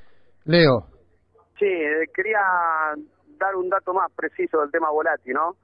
Leo. Sí, eh, quería dar un dato más preciso del tema Volati, ¿no?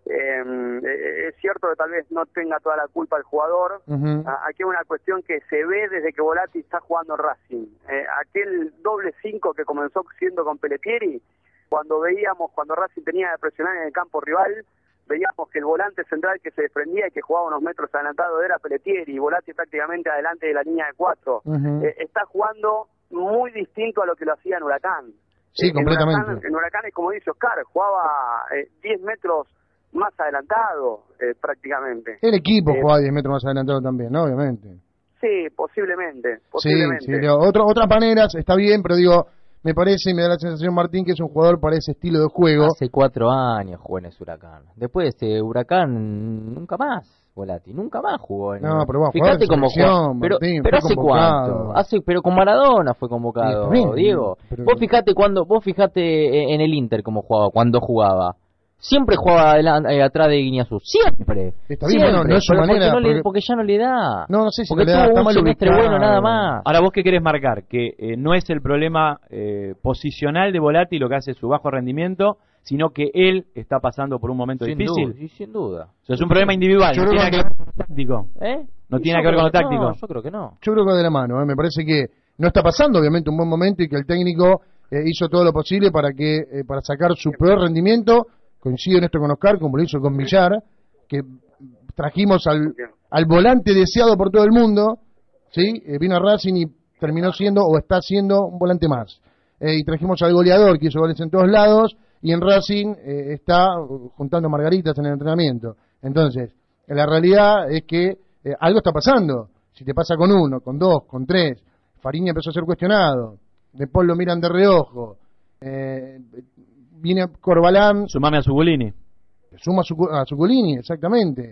Eh, es cierto que tal vez no tenga toda la culpa el jugador. Uh-huh. Aquí hay una cuestión que se ve desde que Volati está jugando en Racing. Eh, aquel doble cinco que comenzó siendo con Pelletieri, cuando veíamos, cuando Racing tenía que presionar en el campo rival, veíamos que el volante central que se desprendía y que jugaba unos metros adelantado era Pelletieri, y Volati prácticamente adelante de la línea de cuatro. Uh-huh. Eh, está jugando muy distinto a lo que lo hacía en Huracán. Sí, eh, completamente. En Huracán, en Huracán es como dice Oscar, jugaba eh, diez metros más adelantado eh, prácticamente. El equipo eh, jugaba diez metros más adelantado también, ¿no? Obviamente. Sí, posiblemente. posiblemente. Sí, sí, digo, otro, otras maneras, está bien, pero digo, me parece y me da la sensación, Martín, que es un jugador para ese estilo de juego. Hace cuatro años jugó en ese Huracán. Después de este Huracán, nunca más, Volati, nunca más jugó. En... No, pero vos fíjate cómo jugó. Pero, Martín, pero hace cuánto, hace, pero con Maradona fue convocado, sí, Diego. Pero... Vos fijate cuando, vos fijate en el Inter cómo jugaba, cuando jugaba. Siempre jugaba adelante, eh, atrás de Guiñazú, siempre. Está bien, bueno, no es su manera. Porque, no porque... Le, porque ya no le da. No, no sé si porque le da, está mal ubicado. Bueno, nada más. Ahora, ¿vos qué querés marcar? Que eh, no es el problema eh, posicional de Volati lo que hace su bajo rendimiento, sino que él está pasando por un momento sin difícil. Duda, sin duda. O sea, es un problema individual, yo no tiene que ver con lo táctico. ¿Eh? No tiene que ver con lo táctico. No, yo creo que no. Yo creo que va de la mano, ¿eh? Me parece que no está pasando, obviamente, un buen momento y que el técnico eh, hizo todo lo posible para que eh, para sacar su peor rendimiento. Coincido en esto con Oscar, como lo hizo con Villar, que trajimos al, al volante deseado por todo el mundo, ¿sí? Eh, vino a Racing y terminó siendo, o está siendo, un volante más. Eh, y trajimos al goleador, que hizo goles en todos lados, y en Racing eh, está juntando margaritas en el entrenamiento. Entonces, la realidad es que eh, algo está pasando. Si te pasa con uno, con dos, con tres, Fariña empezó a ser cuestionado, después lo miran de reojo, eh, viene Corbalán. Sumame a Zuculini. Suma a Zuculini, exactamente.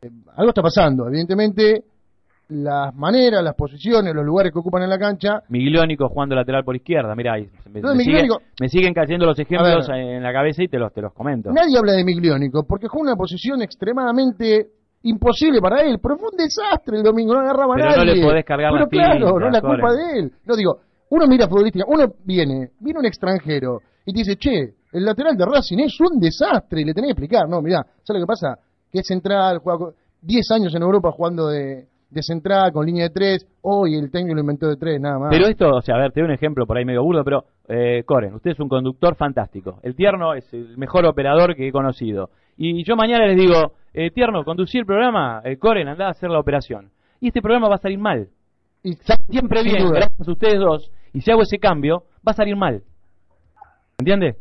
eh, algo está pasando. Evidentemente, las maneras, las posiciones, los lugares que ocupan en la cancha. Migliónico jugando lateral por izquierda, mira ahí. Me, No, me, sigue, Migliónico- me siguen cayendo los ejemplos A ver. en la cabeza y te los, te los comento. Nadie habla de Migliónico porque juega una posición extremadamente imposible para él, pero fue un desastre el domingo, no agarraba a Pero nadie. no le podés cargar Pero las claro, tintas, no es la culpa Coren. de él. No digo, uno mira futbolística, uno viene, viene un extranjero y te dice, che, el lateral de Racing es un desastre, y le tenés que explicar, no, mirá, ¿sabes lo que pasa? Que es central, juega con- diez años en Europa jugando de, de central, con línea de tres, hoy el técnico lo inventó de tres, nada más. Pero esto, o sea, a ver, te doy un ejemplo por ahí medio burdo, pero eh, Coren, usted es un conductor fantástico. El Tierno es el mejor operador que he conocido. Y yo mañana les digo, eh, Tierno, conducí el programa, eh, Coren, andá a hacer la operación. Y este programa va a salir mal. Y Sale siempre sin bien, duda. gracias a ustedes dos. Y si hago ese cambio, va a salir mal. ¿Entiende?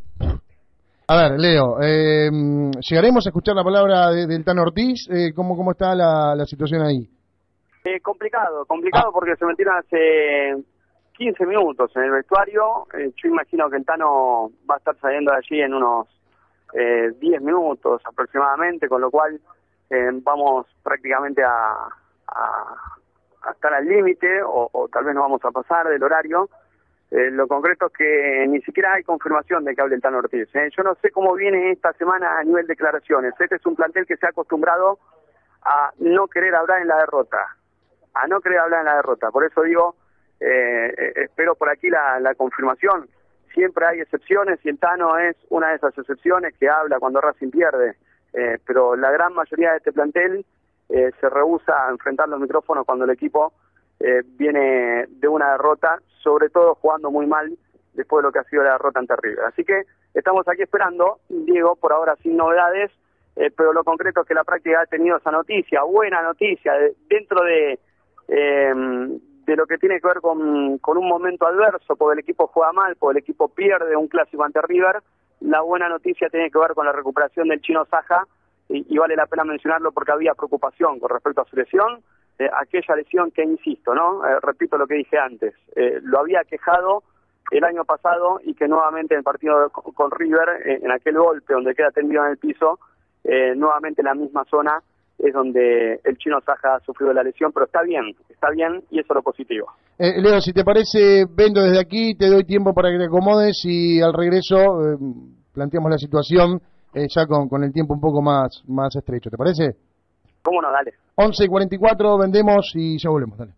A ver, Leo, eh, llegaremos a escuchar la palabra de- del Tano Ortiz, eh, ¿cómo, ¿cómo está la, la situación ahí? Eh, complicado, complicado porque se metieron hace quince minutos en el vestuario. Eh, yo imagino que el Tano va a estar saliendo de allí en unos eh, diez minutos aproximadamente, con lo cual eh, vamos prácticamente a, a, a estar al límite o, o tal vez nos vamos a pasar del horario. Eh, lo concreto es que ni siquiera hay confirmación de que hable el Tano Ortiz. ¿eh? Yo no sé cómo viene esta semana a nivel declaraciones. Este es un plantel que se ha acostumbrado a no querer hablar en la derrota. A no querer hablar en la derrota. Por eso digo, eh, eh, espero por aquí la, la confirmación. Siempre hay excepciones y el Tano es una de esas excepciones que habla cuando Racing pierde. Eh, pero la gran mayoría de este plantel eh, se rehúsa a enfrentar los micrófonos cuando el equipo eh, viene de una derrota, sobre todo jugando muy mal después de lo que ha sido la derrota ante River. Así que estamos aquí esperando, Diego, por ahora sin novedades, eh, pero lo concreto es que la práctica ha tenido esa noticia, buena noticia, de- dentro de eh, de lo que tiene que ver con, con un momento adverso, porque el equipo juega mal, porque el equipo pierde un clásico ante River. La buena noticia tiene que ver con la recuperación del Chino Saja, y, y vale la pena mencionarlo porque había preocupación con respecto a su lesión, eh, aquella lesión que, insisto, ¿no? Eh, repito lo que dije antes, eh, lo había quejado el año pasado y que nuevamente en el partido con, con River, eh, en aquel golpe donde queda tendido en el piso, eh, nuevamente en la misma zona es donde el Chino Saja ha sufrido la lesión, pero está bien, está bien y eso es lo positivo. Eh, Leo, si te parece, vendo desde aquí, te doy tiempo para que te acomodes y al regreso eh, planteamos la situación eh, ya con, con el tiempo un poco más, más estrecho, ¿te parece? ¿Cómo no? Dale. once y cuarenta y cuatro, vendemos y ya volvemos, dale.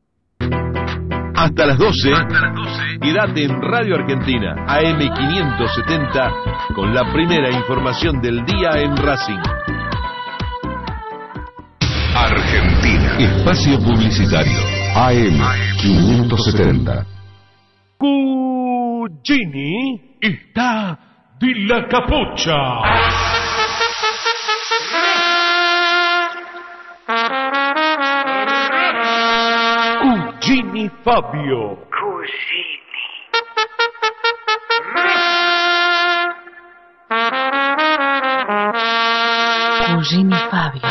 Hasta las doce, quédate en Radio Argentina, A M quinientos setenta, con la primera información del día en Racing. Argentina. Espacio Publicitario. A M quinientos setenta. Cugini está de la capucha. Cugini Fabio. Cugini Fabio.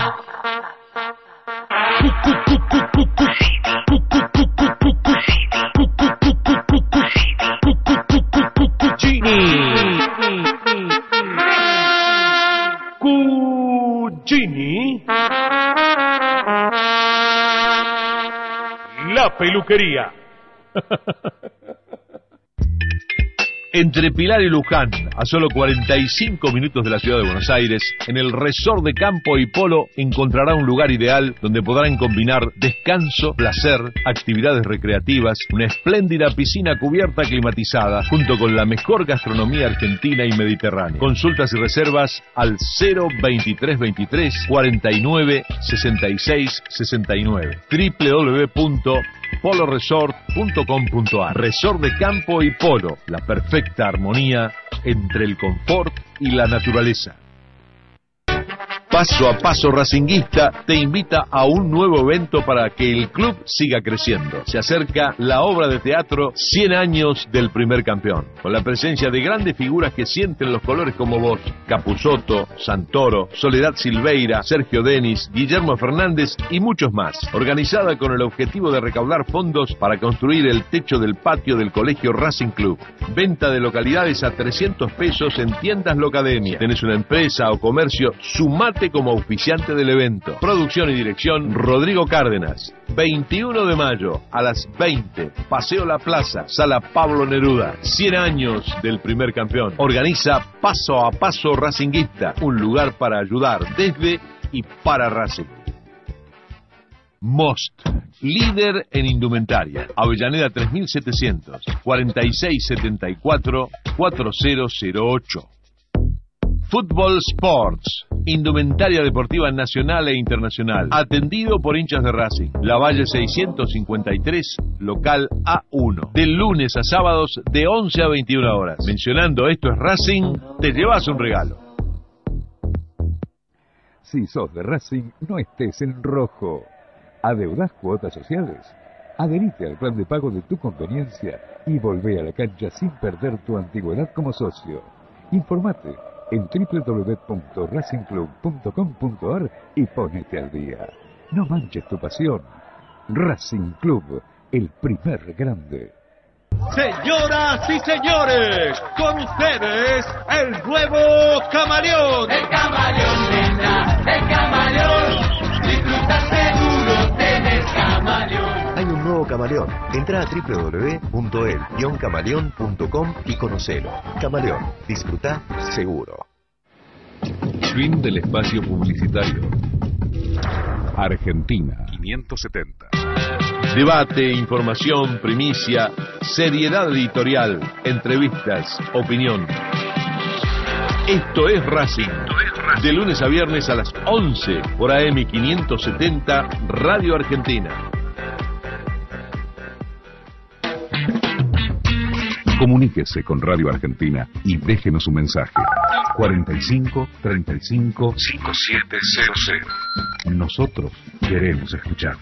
Cugini. La peluquería. Entre Pilar y Luján, a solo cuarenta y cinco minutos de la ciudad de Buenos Aires, en el resort de campo y polo encontrará un lugar ideal donde podrán combinar descanso, placer, actividades recreativas, una espléndida piscina cubierta climatizada, junto con la mejor gastronomía argentina y mediterránea. Consultas y reservas al cero veintitrés veintitrés cuarenta y nueve sesenta y seis sesenta y nueve doble u doble u doble u punto polo resort punto com punto a r. Resort de campo y polo, la perfecta armonía entre el confort y la naturaleza. Paso a Paso Racinguista te invita a un nuevo evento para que el club siga creciendo. Se acerca la obra de teatro cien años del primer campeón, con la presencia de grandes figuras que sienten los colores como vos: Capusotto, Santoro, Soledad Silveira, Sergio Denis, Guillermo Fernández y muchos más. Organizada con el objetivo de recaudar fondos para construir el techo del patio del Colegio Racing Club. Venta de localidades a trescientos pesos en tiendas Locademia. ¿Tenés una empresa o comercio? Sumate Sumate como auspiciante del evento. Producción y dirección Rodrigo Cárdenas. veintiuno de mayo a las veinte, Paseo La Plaza, Sala Pablo Neruda. cien años del primer campeón. Organiza Paso a Paso Racinguista, un lugar para ayudar desde y para Racing. Most, líder en indumentaria. Avellaneda tres mil setecientos, cuarenta y seis setenta y cuatro, cuarenta cero ocho. Football Sports, indumentaria deportiva nacional e internacional, atendido por hinchas de Racing. Lavalle seiscientos cincuenta y tres, local A uno. De lunes a sábados de once a veintiuna horas. Mencionando Esto es Racing, te llevas un regalo. Si sos de Racing, no estés en rojo. ¿Adeudás cuotas sociales? Adherite al plan de pago de tu conveniencia y volvé a la cancha sin perder tu antigüedad como socio. Informate en doble u doble u doble u punto racing club punto com punto a r y ponete al día. No manches tu pasión. Racing Club, el primer grande. Señoras y señores, con ustedes el nuevo camaleón. El camaleón, nena, el camaleón. Disfruta seguro, tenés camaleón. Hay un nuevo camaleón. Entra a doble u doble u doble u punto el guion camaleón punto com y conocelo. Camaleón, disfruta seguro. Fin del espacio publicitario. Argentina quinientos setenta. Debate, información, primicia, seriedad editorial, entrevistas, opinión. Esto es Racing. De lunes a viernes a las once por A M quinientos setenta, Radio Argentina. Comuníquese con Radio Argentina y déjenos un mensaje. cuarenta y cinco, treinta y cinco, cincuenta y siete cero cero. Nosotros queremos escucharte.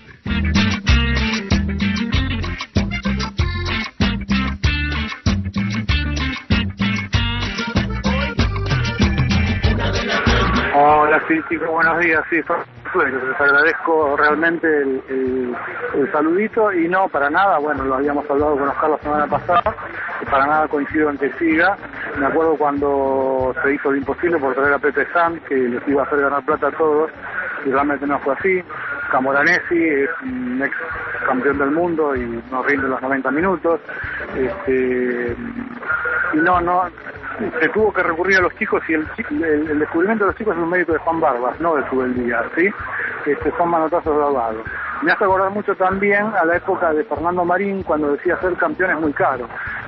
Hola, sí, chicos, buenos días. Sí, les agradezco realmente el, el, el saludito y no, para nada, bueno, lo habíamos hablado con Oscar la semana pasada, y para nada coincido en que siga. Me acuerdo cuando se hizo lo imposible por traer a Pepe San, que les iba a hacer ganar plata a todos, y realmente no fue así. Camoranesi es un ex campeón del mundo y nos rinde los noventa minutos. Este, y no, no, se tuvo que recurrir a los chicos y el, el, el descubrimiento de los chicos es un mérito de Juan Barbas, no de Subeldía, ¿sí? Este, son manotazos grabados. Me hace acordar mucho también a la época de Fernando Marín, cuando decía ser campeón es muy caro.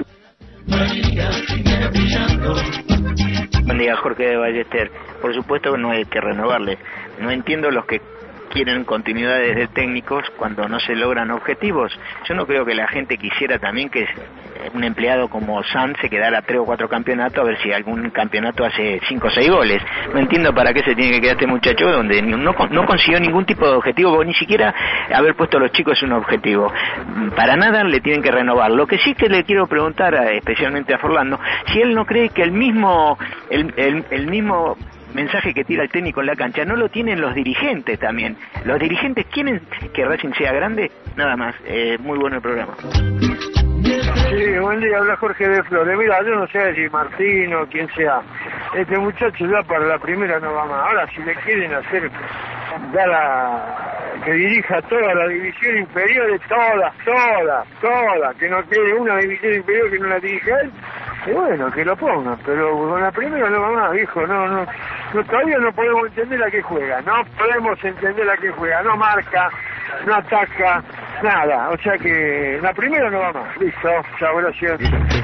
Buen día, Jorge de Ballester. Por supuesto que no hay que renovarle. No entiendo los que quieren continuidades de técnicos cuando no se logran objetivos. Yo no creo que la gente quisiera también que un empleado como Sanz se quedara tres o cuatro campeonatos a ver si algún campeonato hace cinco o seis goles. No entiendo para qué se tiene que quedar este muchacho donde no, no consiguió ningún tipo de objetivo, porque ni siquiera haber puesto a los chicos es un objetivo. Para nada le tienen que renovar. Lo que sí que le quiero preguntar, a, especialmente a Forlando, si él no cree que el mismo el, el, el mismo mensaje que tira el técnico en la cancha no lo tienen los dirigentes también. Los dirigentes quieren que Racing sea grande, nada más. Eh, muy bueno el programa. Sí, buen día, habla Jorge de Flores. Mira, yo no sé si Martín o quien sea, este muchacho ya para la primera no va más. Ahora, si le quieren hacer, ya la, que dirija toda la división inferior, de todas, todas, todas, que no quede una división inferior que no la dirija él, y bueno, que lo pongan, pero con la primera no va más, viejo, no, no, no, todavía no podemos entender a qué juega, no podemos entender a qué juega, no marca, no ataca, nada, o sea que la primera no va más. Listo, chao, gracias.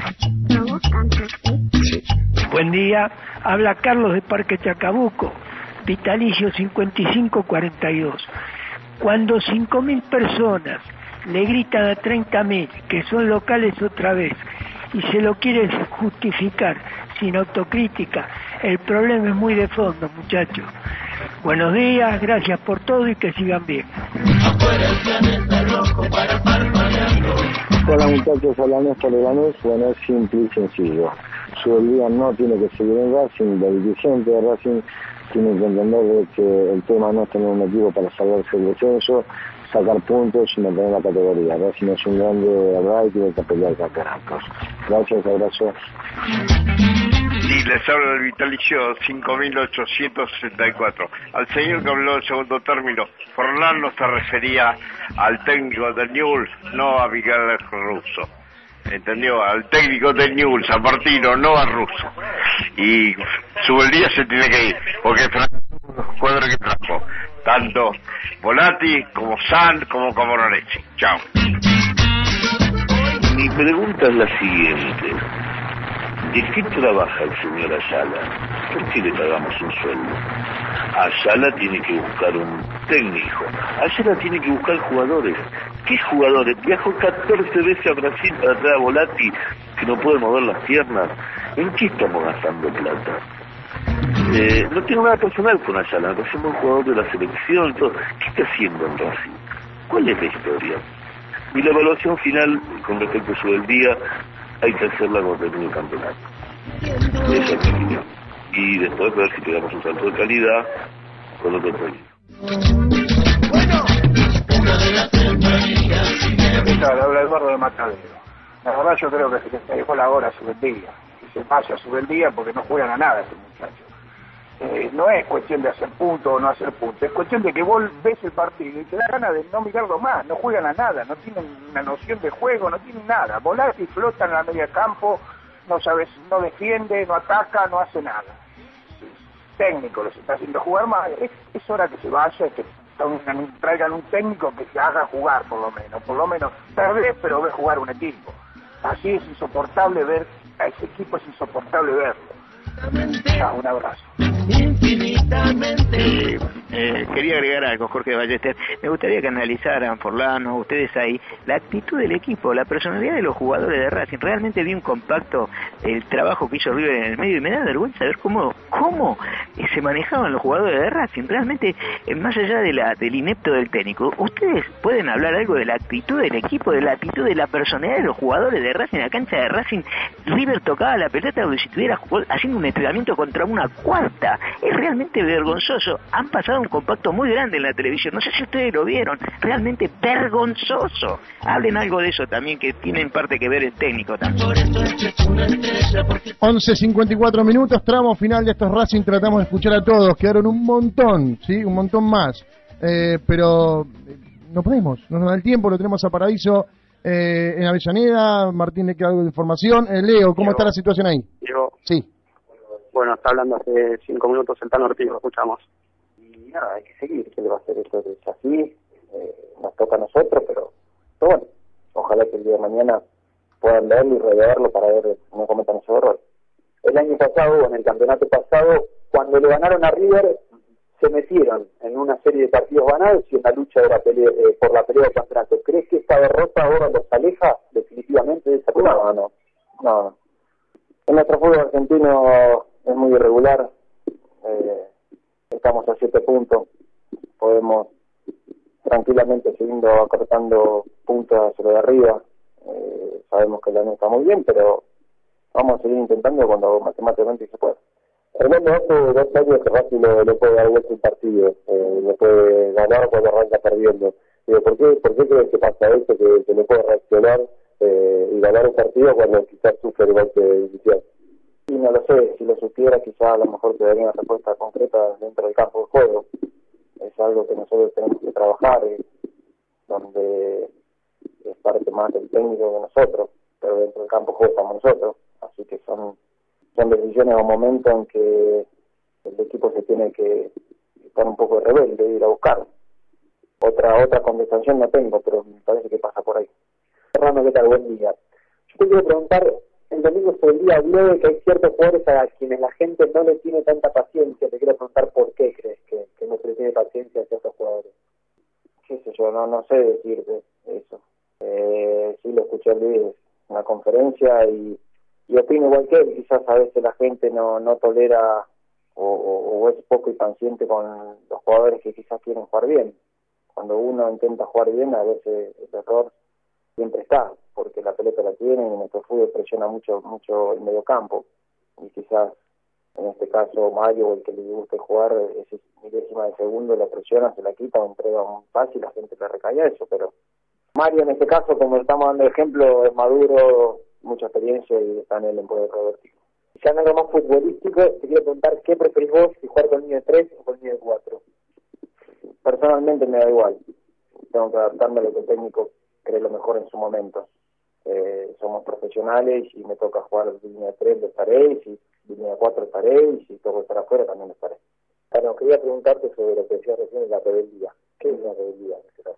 Buen día, habla Carlos de Parque Chacabuco, vitalicio cincuenta y cinco cuarenta y dos. Cuando cinco mil personas le gritan a treinta mil que son locales otra vez y se lo quieren justificar sin autocrítica, el problema es muy de fondo, muchachos. Buenos días, gracias por todo y que sigan bien. Hola muchachos, hola Néstor de Lanús. Bueno, es simple y sencillo. Subeldía no tiene que seguir en Racing, el dirigente de Racing tiene que entender de que el tema no es tener un equipo para salvarse el descenso, sacar puntos y mantener la categoría. Racing es un grande de verdad y tiene que pelear campeonatos. Gracias, abrazo. Sí, les habla el vitalicio cinco mil ochocientos sesenta y cuatro. Al señor que habló del segundo término, Forlán se refería al técnico del Newell's, no a Miguel Russo. ¿Entendió? Al técnico del Newell's, a Martino, no a Russo. Y Subeldía se tiene que ir, porque es el cuadro que trajo. Tanto Volati como San como Camoranesi. Chao. Mi pregunta es la siguiente. ¿De qué trabaja el señor Ayala? ¿Por qué le pagamos un sueldo? Ayala tiene que buscar un técnico. Ayala tiene que buscar jugadores. ¿Qué jugadores? Viajó catorce veces a Brasil para traer a Volati, que no puede mover las piernas. ¿En qué estamos gastando plata? Eh, no tengo nada personal con Ayala, me parece un buen jugador de la selección, todo. ¿Qué está haciendo en Racing? ¿Cuál es la historia? Y la evaluación final, con respecto a su del día, hay que hacerla con el del campeonato. Esa es mi opinión. Y después ver si pegamos un salto de calidad con otro técnico. ¿Qué tal? Habla Eduardo de Matadero. La verdad yo creo que se dejó la hora a Subeldía. Que se vaya a Subeldía porque no juegan a nada estos muchachos. Eh, no es cuestión de hacer puntos o no hacer puntos, es cuestión de que vos ves el partido y te da ganas de no mirarlo más, no juegan a nada, no tienen una noción de juego, no tienen nada, Volati flota en la media campo, no sabes, no defiende, no ataca, no hace nada. El técnico los está haciendo jugar más, es, es hora que se vaya, que traigan un técnico que se haga jugar por lo menos, por lo menos perdés pero ves jugar un equipo. Así es insoportable ver, a ese equipo es insoportable verlo. Chao, un abrazo. Infinitamente. Eh, eh, quería agregar algo, Jorge Ballester. Me gustaría que analizaran, Forlano, ustedes ahí, la actitud del equipo, la personalidad de los jugadores de Racing. Realmente vi un compacto, el trabajo que hizo River en el medio, y me da vergüenza ver cómo cómo se manejaban los jugadores de Racing. Realmente, eh, más allá de la del inepto del técnico, ustedes pueden hablar algo de la actitud del equipo, de la actitud de la personalidad de los jugadores de Racing. En la cancha de Racing, River tocaba la pelota como si estuviera haciendo un entrenamiento contra una cuarta. Es realmente vergonzoso. Han pasado un compacto muy grande en la televisión, no sé si ustedes lo vieron, realmente vergonzoso. Hablen algo de eso también, que tiene en parte que ver el técnico también. once cincuenta y cuatro minutos, tramo final de estos Racing, tratamos de escuchar a todos, quedaron un montón, sí, un montón más, eh, pero no podemos, no nos da el tiempo, lo tenemos a Paradiso eh, en Avellaneda. Martín, le queda algo de información. eh, Leo, ¿cómo Diego, está la situación ahí? Diego. Sí. Bueno, está hablando hace cinco minutos el Tano Ortiz, lo escuchamos. Y nada, hay que seguir, ¿qué le va a hacer? Esto es así, eh, nos toca a nosotros, pero, pero bueno, ojalá que el día de mañana puedan verlo y reverlo para ver que no cometan esos errores. El año pasado, o en el campeonato pasado, cuando le ganaron a River, se metieron en una serie de partidos ganados y en la lucha de la pelea, eh, por la pelea del campeonato. ¿Crees que esta derrota ahora los aleja definitivamente de esa pelea? No, no, no. En nuestro fútbol argentino es muy irregular, eh, estamos a siete puntos, podemos tranquilamente siguiendo acortando puntos hacia lo de arriba, eh, sabemos que el año está muy bien, pero vamos a seguir intentando cuando matemáticamente se pueda. Hernando, hace dos años que Racing le, le puede dar vuelta un partido, eh, le puede ganar cuando arranca perdiendo. Digo, ¿por qué, ¿por qué crees que pasa eso, que, que le puede reaccionar eh, y ganar un partido cuando quizás sufre el golpe de división? Y no lo sé, si lo supiera quizás a lo mejor te daría una respuesta concreta dentro del campo de juego. Es algo que nosotros tenemos que trabajar, eh, donde es parte más del técnico que nosotros, pero dentro del campo de juego estamos nosotros, así que son, son decisiones o momentos en que el equipo se tiene que estar un poco rebelde e ir a buscar. Otra otra contestación no tengo, pero me parece que pasa por ahí. Fernando, ¿qué tal? Buen día. Yo te quiero preguntar, el domingo sobre el día habló de que hay ciertos jugadores a quienes la gente no le tiene tanta paciencia. Te quiero preguntar por qué crees que, que no se le tiene paciencia a ciertos jugadores. Qué sé yo, no no sé decirte eso. Eh, sí lo escuché a Luis en la conferencia y, y opino igual que él. Quizás a veces la gente no, no tolera o, o, o es poco impaciente con los jugadores que quizás quieren jugar bien. Cuando uno intenta jugar bien, a veces el error siempre está, porque la pelota la tienen y nuestro fútbol presiona mucho mucho el mediocampo. Y quizás, en este caso, Mario, o el que le guste jugar, ese milésima de segundo la presiona, se la quita o entrega un pase y la gente le recae a eso. Pero Mario, en este caso, como estamos dando ejemplo, es maduro, mucha experiencia y está en él en poder revertir. ya en algo más futbolístico, te quiero preguntar qué preferís vos, si jugar con niño de tres o con niño de cuatro. Personalmente me da igual. Tengo que adaptarme a lo que el técnico cree lo mejor en su momento. Eh, somos profesionales y si me toca jugar línea de tres lo estaré, y si línea de cuatro estaré, y si tengo que estar afuera también lo estaré. Bueno, quería preguntarte sobre lo que decías recién de la rebeldía. ¿Qué es la rebeldía en este caso?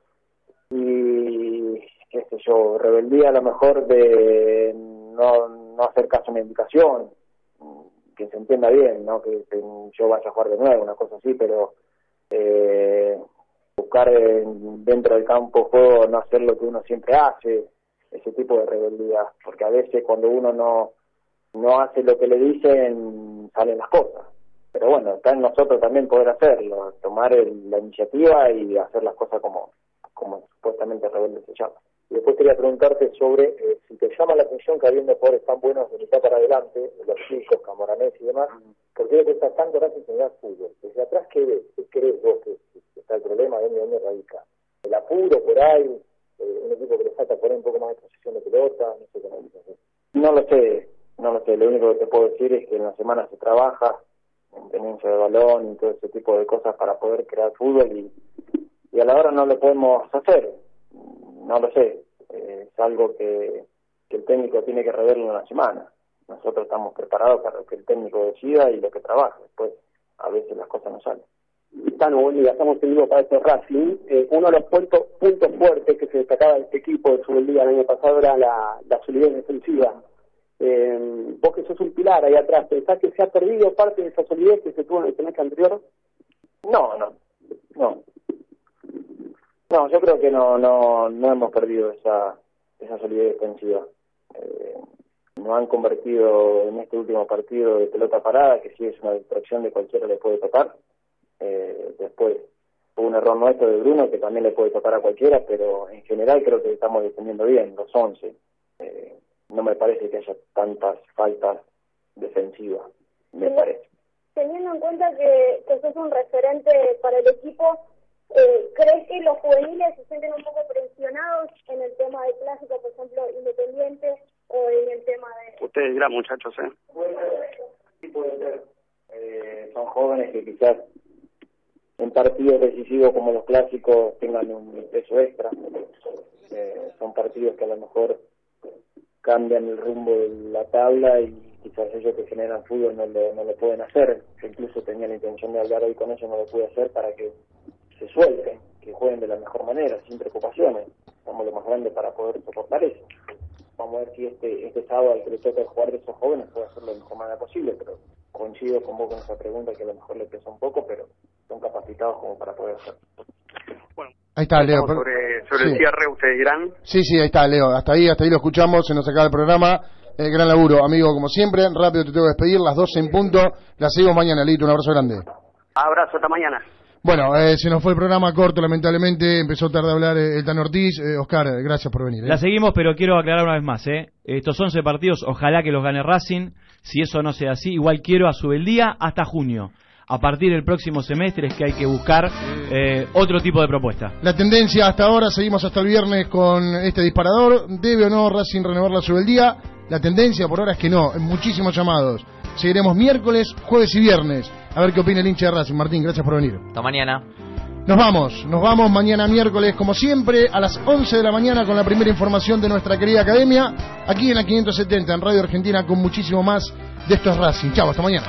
Y, qué sé yo, rebeldía a lo mejor de no, no hacer caso a una indicación, que se entienda bien, ¿no? Que, que yo vaya a jugar de nuevo, una cosa así, pero eh, buscar en, dentro del campo de juego no hacer lo que uno siempre hace, ese tipo de rebeldía, porque a veces cuando uno no no hace lo que le dicen, salen las cosas. Pero bueno, está en nosotros también poder hacerlo, tomar el, la iniciativa y hacer las cosas como, como supuestamente rebelde se llama. Y después quería preguntarte sobre eh, si te llama la atención que habiendo jugadores tan buenos de mitad para adelante, los chicos, Camoranés y demás, ¿por qué le cuesta tanto ahora enseñar fútbol? Desde atrás, ¿qué ves? ¿Qué crees vos que, que está el problema? ¿Dónde, dónde radica? ¿El apuro por ahí? Eh, ¿Un equipo que le falta por ahí un poco más de posesión de pelota? No sé qué me dices. No lo sé, no lo sé. Lo único que te puedo decir es que en la semana se trabaja en tenencia de balón y todo ese tipo de cosas para poder crear fútbol y, y a la hora no lo podemos hacer. No lo sé, eh, es algo que, que el técnico tiene que reverlo en una semana. Nosotros estamos preparados para lo que el técnico decida y lo que trabaje. Después, a veces las cosas no salen. Tano, buen día, estamos en vivo para este Racing. Eh, uno de los puntos, puntos fuertes que se destacaba de este equipo de Subeldía el año pasado era la, la solidez defensiva. Eh, vos que sos un pilar ahí atrás, ¿pensás que se ha perdido parte de esa solidez que se tuvo en el semestre anterior? No, no, no. No, yo creo que no no no hemos perdido esa esa solidez defensiva. Eh, nos han convertido en este último partido de pelota parada, que sí es una distracción de cualquiera le puede tocar. Eh, después hubo un error nuestro de Bruno que también le puede tocar a cualquiera, pero en general creo que estamos defendiendo bien, los once. Eh, no me parece que haya tantas faltas defensivas, me parece. Teniendo en cuenta que, que sos un referente para el equipo, Eh, ¿crees que los juveniles se sienten un poco presionados en el tema del clásico, por ejemplo, Independiente, o en el tema de...? Ustedes dirán, muchachos, ¿eh? Sí, puede ser. Eh, son jóvenes que quizás en partidos decisivos como los clásicos tengan un peso extra. Eh, son partidos que a lo mejor cambian el rumbo de la tabla y quizás ellos que generan fútbol no lo, no lo pueden hacer. Yo incluso tenía la intención de hablar hoy con ellos, no lo pude hacer para que se suelten, que jueguen de la mejor manera, sin preocupaciones. Somos lo más grande para poder soportar eso. Vamos a ver si este este sábado al que le toca jugar de esos jóvenes puede hacerlo de la mejor manera posible, pero coincido con vos con esa pregunta que a lo mejor le pesa un poco, pero son capacitados como para poder hacerlo. Ahí está, Leo. Sobre, sobre Sí. el cierre, ustedes dirán. Sí, sí, ahí está, Leo. Hasta ahí, hasta ahí lo escuchamos, se nos acaba el programa. Eh, gran laburo, amigo, como siempre. Rápido te tengo que despedir, las doce en punto. La seguimos mañana, Lito. Un abrazo grande. Abrazo, hasta mañana. Bueno, eh, se nos fue el programa corto, lamentablemente. Empezó tarde a hablar eh, el Tano Ortiz. Eh, Oscar, eh, gracias por venir. ¿eh? La seguimos, pero quiero aclarar una vez más. ¿eh? Estos once partidos, ojalá que los gane Racing. Si eso no sea así, igual quiero a Subeldía hasta junio. A partir del próximo semestre es que hay que buscar eh, otro tipo de propuesta. La tendencia hasta ahora, seguimos hasta el viernes con este disparador. ¿Debe o no Racing renovar la Subeldía? La tendencia por ahora es que no, en muchísimos llamados. Seguiremos miércoles, jueves y viernes. A ver qué opina el hincha de Racing. Martín, gracias por venir. Hasta mañana. Nos vamos, nos vamos mañana miércoles, como siempre, a las once de la mañana con la primera información de nuestra querida academia, aquí en la quinientos setenta, en Radio Argentina, con muchísimo más de Esto es Racing. Chau, hasta mañana.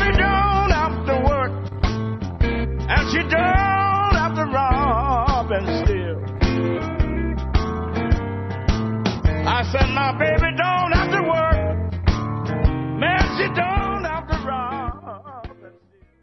And she don't have to rob and steal. I said, my baby